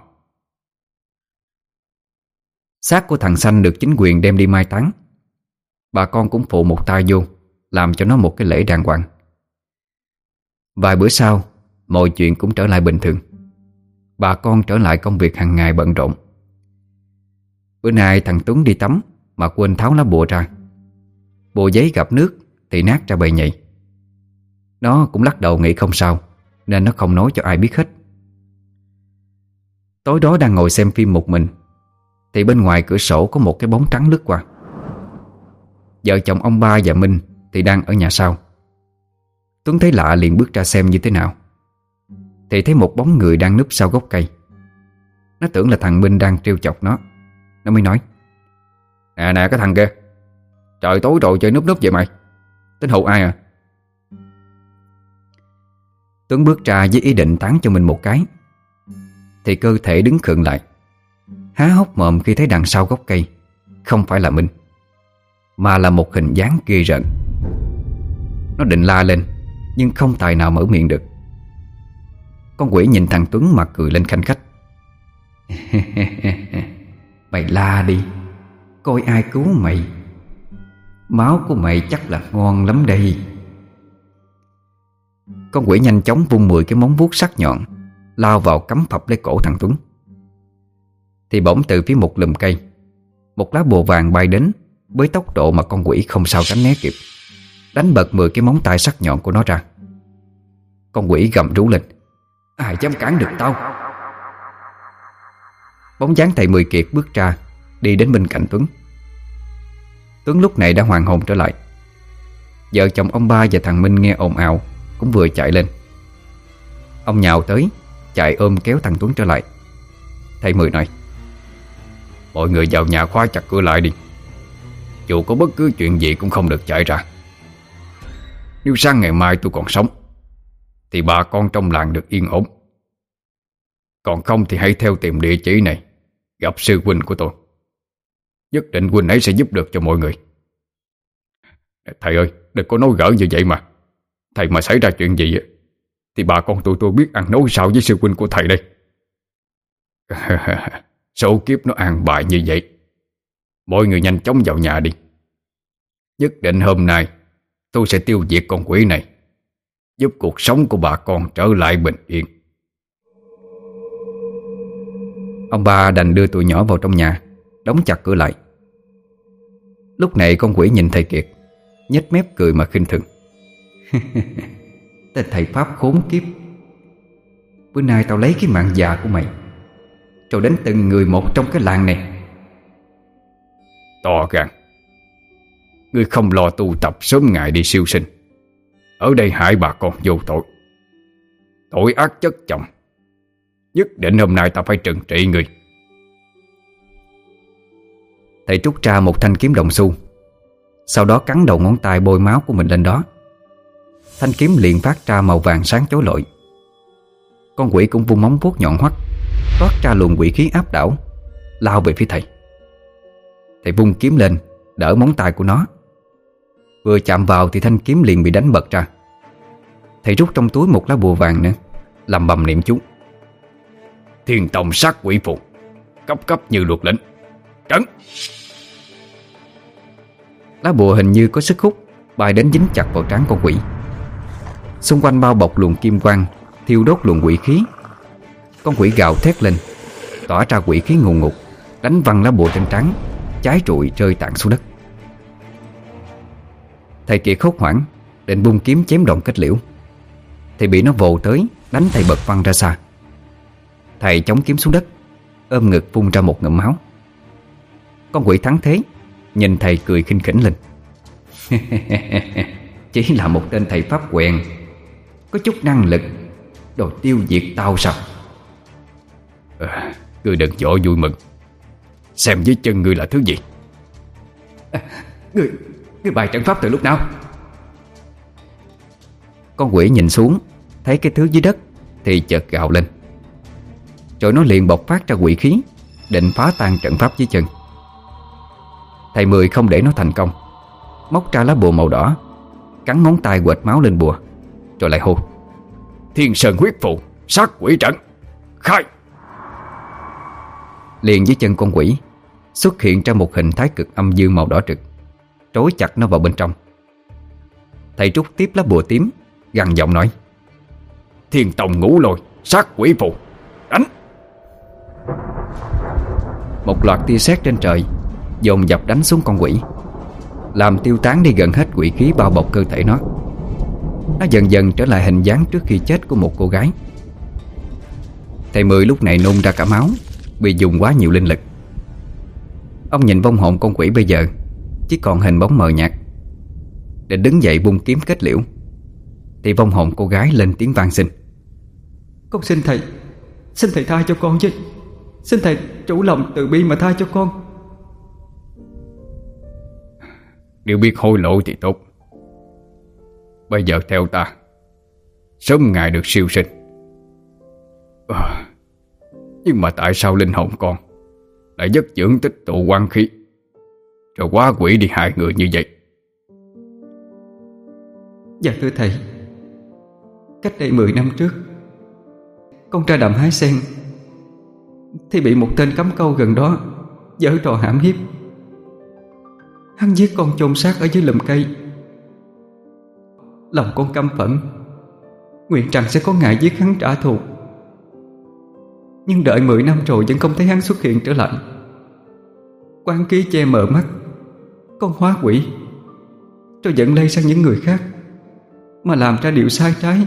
Xác của thằng Xanh được chính quyền đem đi mai táng. Bà con cũng phụ một tay vô, làm cho nó một cái lễ đàng hoàng. Vài bữa sau, mọi chuyện cũng trở lại bình thường. Bà con trở lại công việc hàng ngày bận rộn. Bữa nay thằng Tuấn đi tắm mà quên tháo lá bùa ra. Bùa giấy gặp nước thì nát ra bầy nhầy. Nó cũng lắc đầu nghĩ không sao, nên nó không nói cho ai biết hết. Tối đó đang ngồi xem phim một mình thì bên ngoài cửa sổ có một cái bóng trắng lướt qua. Vợ chồng ông Ba và Minh thì đang ở nhà sau. Tuấn thấy lạ liền bước ra xem như thế nào, thì thấy một bóng người đang núp sau gốc cây. Nó tưởng là thằng Minh đang trêu chọc nó. Nó mới nói: Nè cái thằng kia, trời tối rồi chơi núp vậy mày, tính hụ ai à? Tuấn bước ra với ý định tán cho mình một cái, thì cơ thể đứng khựng lại, há hốc mồm khi thấy đằng sau gốc cây không phải là Minh, mà là một hình dáng ghê rợn. Nó định la lên nhưng không tài nào mở miệng được. Con quỷ nhìn thằng Tuấn mà cười lên khanh khách: Mày la đi, coi ai cứu mày. Máu của mày chắc là ngon lắm đây. Con quỷ nhanh chóng vung 10 cái móng vuốt sắc nhọn lao vào cắm phập lấy cổ thằng Tuấn. Thì bỗng từ phía một lùm cây, một lá bùa vàng bay đến với tốc độ mà con quỷ không sao tránh né kịp, đánh bật 10 cái móng tay sắc nhọn của nó ra. Con quỷ gầm rú lên: Ai dám cản được tao? Bóng dáng thầy Mười Kiệt bước ra, đi đến bên cạnh Tuấn. Tuấn lúc này đã hoàn hồn trở lại. Vợ chồng ông Ba và thằng Minh nghe ồn ào cũng vừa chạy lên. Ông nhào tới, chạy ôm kéo thằng Tuấn trở lại. Thầy Mười nói: mọi người vào nhà khóa chặt cửa lại đi. Dù có bất cứ chuyện gì cũng không được chạy ra. Nếu sáng ngày mai tôi còn sống thì bà con trong làng được yên ổn. Còn không thì hãy theo tìm địa chỉ này, gặp sư huynh của tôi. Nhất định huynh ấy sẽ giúp được cho mọi người. Thầy ơi, đừng có nói gỡ như vậy mà. Thầy mà xảy ra chuyện gì thì bà con tôi biết ăn nói sao với sư huynh của thầy đây. Số kiếp nó an bài như vậy. Mọi người nhanh chóng vào nhà đi. Nhất định hôm nay tôi sẽ tiêu diệt con quỷ này, giúp cuộc sống của bà con trở lại bình yên. Ông ba đành đưa tụi nhỏ vào trong nhà, đóng chặt cửa lại. Lúc này con quỷ nhìn thầy Kiệt, nhếch mép cười mà khinh thường. Tên thầy Pháp khốn kiếp, bữa nay tao lấy cái mạng già của mày rồi đến từng người một trong cái làng này. To gan. Ngươi không lo tu tập sớm ngày đi siêu sinh, ở đây hại bà con vô tội. Tội ác chất chồng. Nhất định hôm nay ta phải trừng trị ngươi. Thầy trút ra một thanh kiếm đồng xu, sau đó cắn đầu ngón tay bôi máu của mình lên đó. Thanh kiếm liền phát ra màu vàng sáng chói lọi. Con quỷ cũng vung móng vuốt nhọn hoắt, toát ra luồng quỷ khí áp đảo, lao về phía thầy. Thầy vung kiếm lên đỡ móng tay của nó. Vừa chạm vào thì thanh kiếm liền bị đánh bật ra. Thầy rút trong túi một lá bùa vàng nữa, lầm bầm niệm chú: Thiên tông sát quỷ phù, cấp cấp như luật lệnh, trấn. Lá bùa hình như có sức hút, bay đến dính chặt vào trán con quỷ. Xung quanh bao bọc luồng kim quang, thiêu đốt luồng quỷ khí. Con quỷ gào thét lên, tỏa ra quỷ khí ngùn ngụt, đánh văng lá bùa trên trán, cháy rụi rơi tàn xuống đất. Thầy Kiệt hốt hoảng định vung kiếm chém đòn kết liễu thì bị nó vồ tới, đánh thầy bật văng ra xa. Thầy chống kiếm xuống đất, ôm ngực phun ra một ngụm máu. Con quỷ thắng thế, nhìn thầy cười khinh khỉnh lên. Chỉ là một tên thầy pháp quèn, có chút năng lực, đồ tiêu diệt tao sao? Ngươi đừng vội vui mừng. Xem dưới chân ngươi là thứ gì. Ngươi bày trận pháp từ lúc nào? Con quỷ nhìn xuống, thấy cái thứ dưới đất thì chợt gào lên. Rồi nó liền bộc phát ra quỷ khí, định phá tan trận pháp dưới chân. Thầy Mười không để nó thành công, móc ra lá bùa màu đỏ, cắn ngón tay quệt máu lên bùa, rồi lại hô: Thiên sơn huyết phù, sát quỷ trận, khai! Liền dưới chân con quỷ xuất hiện ra một hình thái cực âm dương màu đỏ rực, trói chặt nó vào bên trong. Thầy rút tiếp lá bùa tím, gằn giọng nói: Thiên tông ngũ lôi, sát quỷ phù, đánh! Một loạt tia sét trên trời dồn dập đánh xuống con quỷ, làm tiêu tán đi gần hết quỷ khí bao bọc cơ thể nó. Nó dần dần trở lại hình dáng trước khi chết của một cô gái. Thầy Mười lúc này nôn ra cả máu, vì dùng quá nhiều linh lực. Ông nhìn vong hồn con quỷ bây giờ chỉ còn hình bóng mờ nhạt, định đứng dậy vung kiếm kết liễu thì vong hồn cô gái lên tiếng van xin: Con xin thầy tha cho con chứ. Xin thầy chủ lòng từ bi mà tha cho con. Nếu biết hối lỗi thì tốt. Bây giờ theo ta, sớm ngày được siêu sinh. Nhưng mà tại sao linh hồn con lại giấc dưỡng tích tụ oan khí, rồi quá quỷ đi hại người như vậy? Dạ thưa thầy, cách đây 10 năm trước, con ra đầm hái sen thì bị một tên cắm câu gần đó giở trò hãm hiếp. Hắn giết con chôn xác ở dưới lùm cây. Lòng con căm phẫn, nguyện rằng sẽ có ngày giết hắn trả thù. Nhưng đợi 10 năm rồi vẫn không thấy hắn xuất hiện trở lại. Quán khí che mờ mắt, con hóa quỷ, rồi dẫn lây sang những người khác mà làm ra điều sai trái.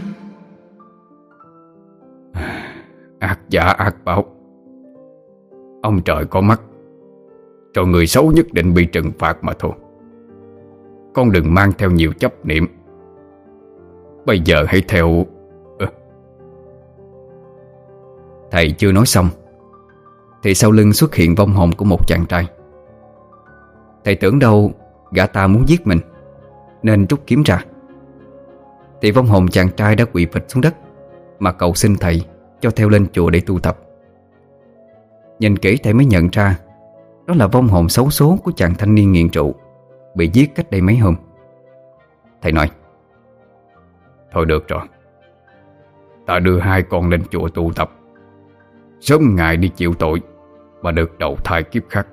Ác giả ác báo. Ông trời có mắt, rồi người xấu nhất định bị trừng phạt mà thôi. Con đừng mang theo nhiều chấp niệm. Bây giờ hãy theo... Thầy chưa nói xong thì sau lưng xuất hiện vong hồn của một chàng trai. Thầy tưởng đâu gã ta muốn giết mình nên rút kiếm ra. Thì vong hồn chàng trai đã quỳ phịch xuống đất mà cầu xin thầy cho theo lên chùa để tu tập. Nhìn kỹ thầy mới nhận ra đó là vong hồn xấu số của chàng thanh niên nghiện rượu bị giết cách đây mấy hôm. Thầy nói: Thôi được rồi, ta đưa hai con lên chùa tu tập, sớm ngày đi chịu tội và được đầu thai kiếp khác.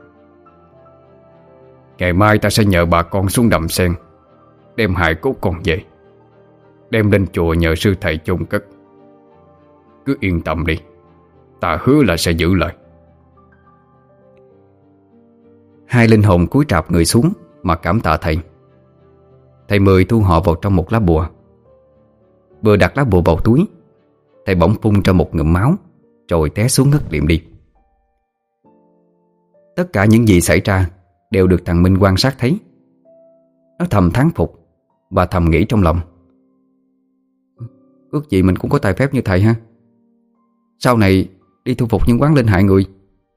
Ngày mai ta sẽ nhờ bà con xuống đầm sen đem hài cốt con về, đem lên chùa nhờ sư thầy chôn cất. Cứ yên tâm đi, ta hứa là sẽ giữ lời. Hai linh hồn cúi rạp người xuống mà cảm tạ thầy. Thầy Mười thu họ vào trong một lá bùa. Vừa đặt lá bùa vào túi, thầy bỗng phun ra một ngụm máu rồi té xuống ngất liệm đi. Tất cả những gì xảy ra đều được thằng Minh quan sát thấy. Nó thầm thán phục và thầm nghĩ trong lòng: ước gì mình cũng có tài phép như thầy ha, sau này đi thu phục những quán linh hại người.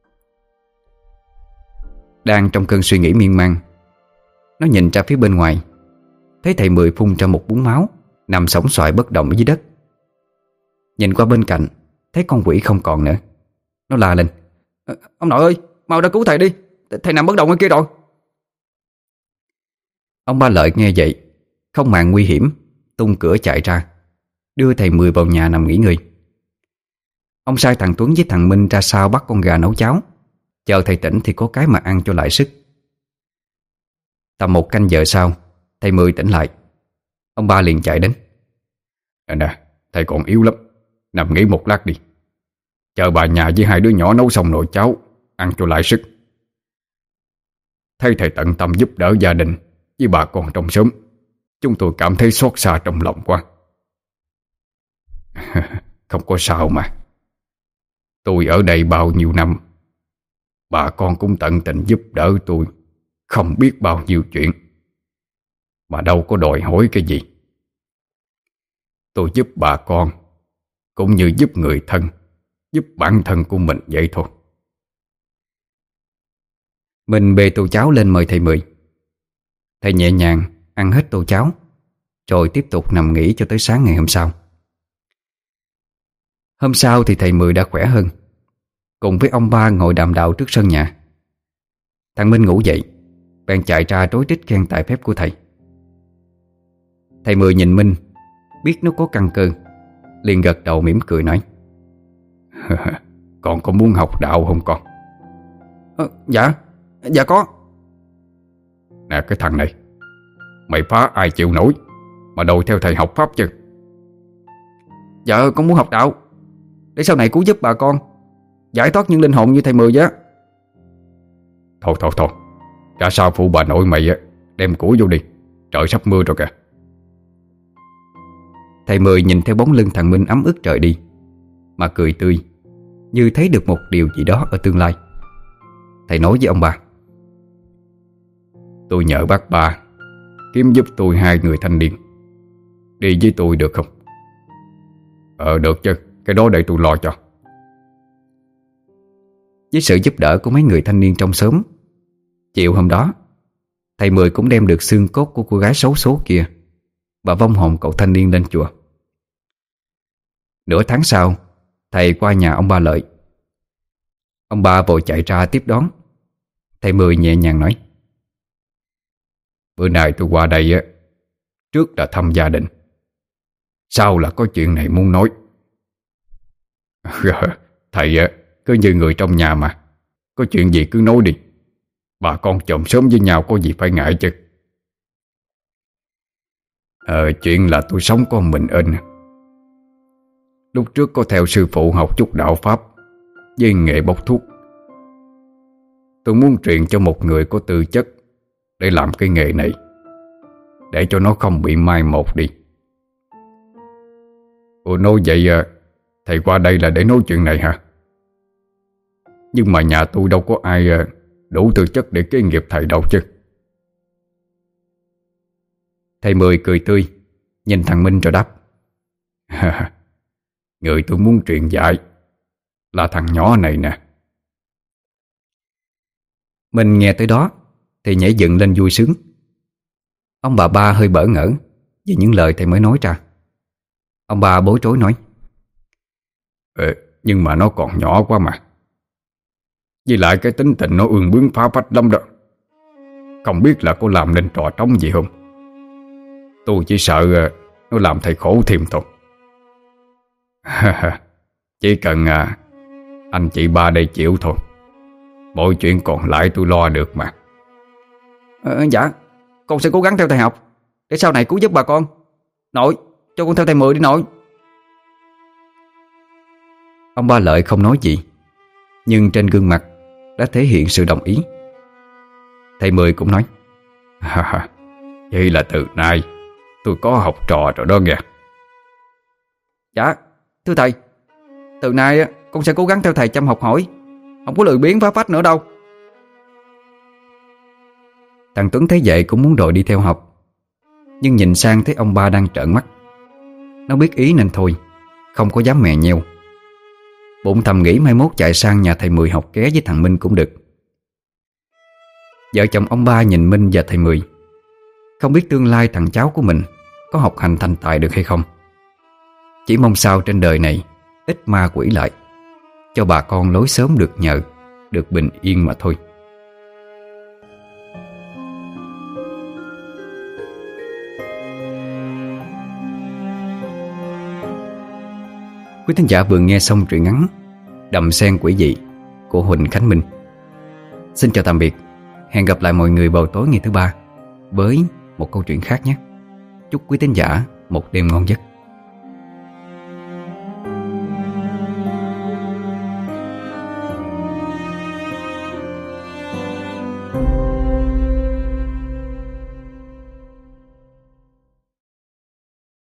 Đang trong cơn suy nghĩ miên man, nó nhìn ra phía bên ngoài, thấy thầy Mười phun ra một búng máu nằm sõng soài bất động ở dưới đất. Nhìn qua bên cạnh, thấy con quỷ không còn nữa. Nó la lên: ông nội ơi, mau ra cứu thầy đi, thầy nằm bất động ở kia rồi. Ông Ba Lợi nghe vậy không màng nguy hiểm, tung cửa chạy ra, đưa thầy Mười vào nhà nằm nghỉ ngơi. Ông sai thằng Tuấn với thằng Minh ra sau bắt con gà nấu cháo, chờ thầy tỉnh thì có cái mà ăn cho lại sức. Tầm 1 canh giờ sau, thầy Mười tỉnh lại. Ông Ba liền chạy đến: Nè, thầy còn yếu lắm, nằm nghỉ một lát đi, chờ bà nhà với hai đứa nhỏ nấu xong nồi cháo, ăn cho lại sức. Thấy thầy tận tâm giúp đỡ gia đình với bà con trong xóm, chúng tôi cảm thấy xót xa trong lòng quá. Không có sao mà. Tôi ở đây bao nhiêu năm, bà con cũng tận tình giúp đỡ tôi không biết bao nhiêu chuyện, mà đâu có đòi hỏi cái gì. Tôi giúp bà con cũng như giúp người thân, giúp bản thân của mình vậy thôi. Mình bê tô cháo lên mời thầy Mười. Thầy nhẹ nhàng ăn hết tô cháo, rồi tiếp tục nằm nghỉ cho tới sáng ngày hôm sau. Hôm sau thì thầy Mười đã khỏe hơn, cùng với ông Ba ngồi đàm đạo trước sân nhà. Thằng Minh ngủ dậy, bèn chạy ra rối rít khen tài phép của thầy. Thầy Mười nhìn Minh, biết nó có căn cơ, liền gật đầu mỉm cười nói: Con có muốn học đạo không con? Dạ có. Nè cái thằng này, mày phá ai chịu nổi mà đòi theo thầy học pháp chứ? Dạ con muốn học đạo để sau này cứu giúp bà con, giải thoát những linh hồn như thầy Mười vậy. Thôi, ra sao phụ bà nội mày á, đem củi vô đi, trời sắp mưa rồi kìa. Thầy Mười nhìn theo bóng lưng thằng Minh ấm ức trời đi mà cười tươi, như thấy được một điều gì đó ở tương lai. Thầy nói với ông bà: Tôi nhờ bác Ba kiếm giúp tôi 2 người thanh niên, đi với tôi được không? Được chứ, cái đó để tôi lo cho. Với sự giúp đỡ của mấy người thanh niên trong xóm, chiều hôm đó thầy Mười cũng đem được xương cốt của cô gái xấu số kia và vong hồn cậu thanh niên lên chùa. Nửa tháng sau, thầy qua nhà ông Ba Lợi. Ông Ba vội chạy ra tiếp đón. Thầy Mười nhẹ nhàng nói: Bữa nay tôi qua đây á, trước là thăm gia đình, sau là có chuyện này muốn nói. Thầy cứ như người trong nhà mà, có chuyện gì cứ nói đi, bà con chòm xóm với nhau có gì phải ngại chứ. Chuyện là tôi sống con mình ên. Lúc trước có theo sư phụ học chút đạo pháp với nghề bốc thuốc. Tôi muốn truyền cho một người có tư chất để làm cái nghề này, để cho nó không bị mai một đi. Nói vậy thầy qua đây là để nói chuyện này hả? Nhưng mà nhà tôi đâu có ai đủ tư chất để kế nghiệp thầy đâu chứ. Thầy Mười cười tươi, nhìn thằng Minh rồi đáp: Người tôi muốn truyền dạy là thằng nhỏ này nè. Mình nghe tới đó thì nhảy dựng lên vui sướng. Ông bà Ba hơi bỡ ngỡ vì những lời thầy mới nói ra. Ông bà bối rối nói: Nhưng mà nó còn nhỏ quá mà. Với lại cái tính tình nó ương bướng phá phách lắm đó. Không biết là có làm nên trò trống gì không. Tôi chỉ sợ nó làm thầy khổ thêm thôi. Chỉ cần anh chị Ba đây chịu thôi. Mọi chuyện còn lại tôi lo được mà. Dạ, con sẽ cố gắng theo thầy học để sau này cứu giúp bà con. Nội, cho con theo thầy Mười đi nội. Ông Ba Lợi không nói gì, nhưng trên gương mặt đã thể hiện sự đồng ý. Thầy Mười cũng nói: Vậy là từ nay tôi có học trò rồi đó nghe. Dạ, thưa thầy, từ nay con sẽ cố gắng theo thầy chăm học hỏi, không có lười biếng phá phách nữa đâu. Thằng Tuấn thấy vậy cũng muốn đội đi theo học, nhưng nhìn sang thấy ông Ba đang trợn mắt. Nó biết ý nên thôi, không có dám mè nheo. Bụng thầm nghĩ mai mốt chạy sang nhà thầy Mười học ké với thằng Minh cũng được. Vợ chồng ông Ba nhìn Minh và thầy Mười, không biết tương lai thằng cháu của mình có học hành thành tài được hay không. Chỉ mong sao trên đời này ít ma quỷ lại, cho bà con lối sớm được nhờ, được bình yên mà thôi. Quý thính giả vừa nghe xong truyện ngắn Đầm Sen Quỷ Dị của Huỳnh Khánh Minh. Xin chào tạm biệt. Hẹn gặp lại mọi người vào tối ngày thứ ba với một câu chuyện khác nhé. Chúc quý thính giả một đêm ngon giấc.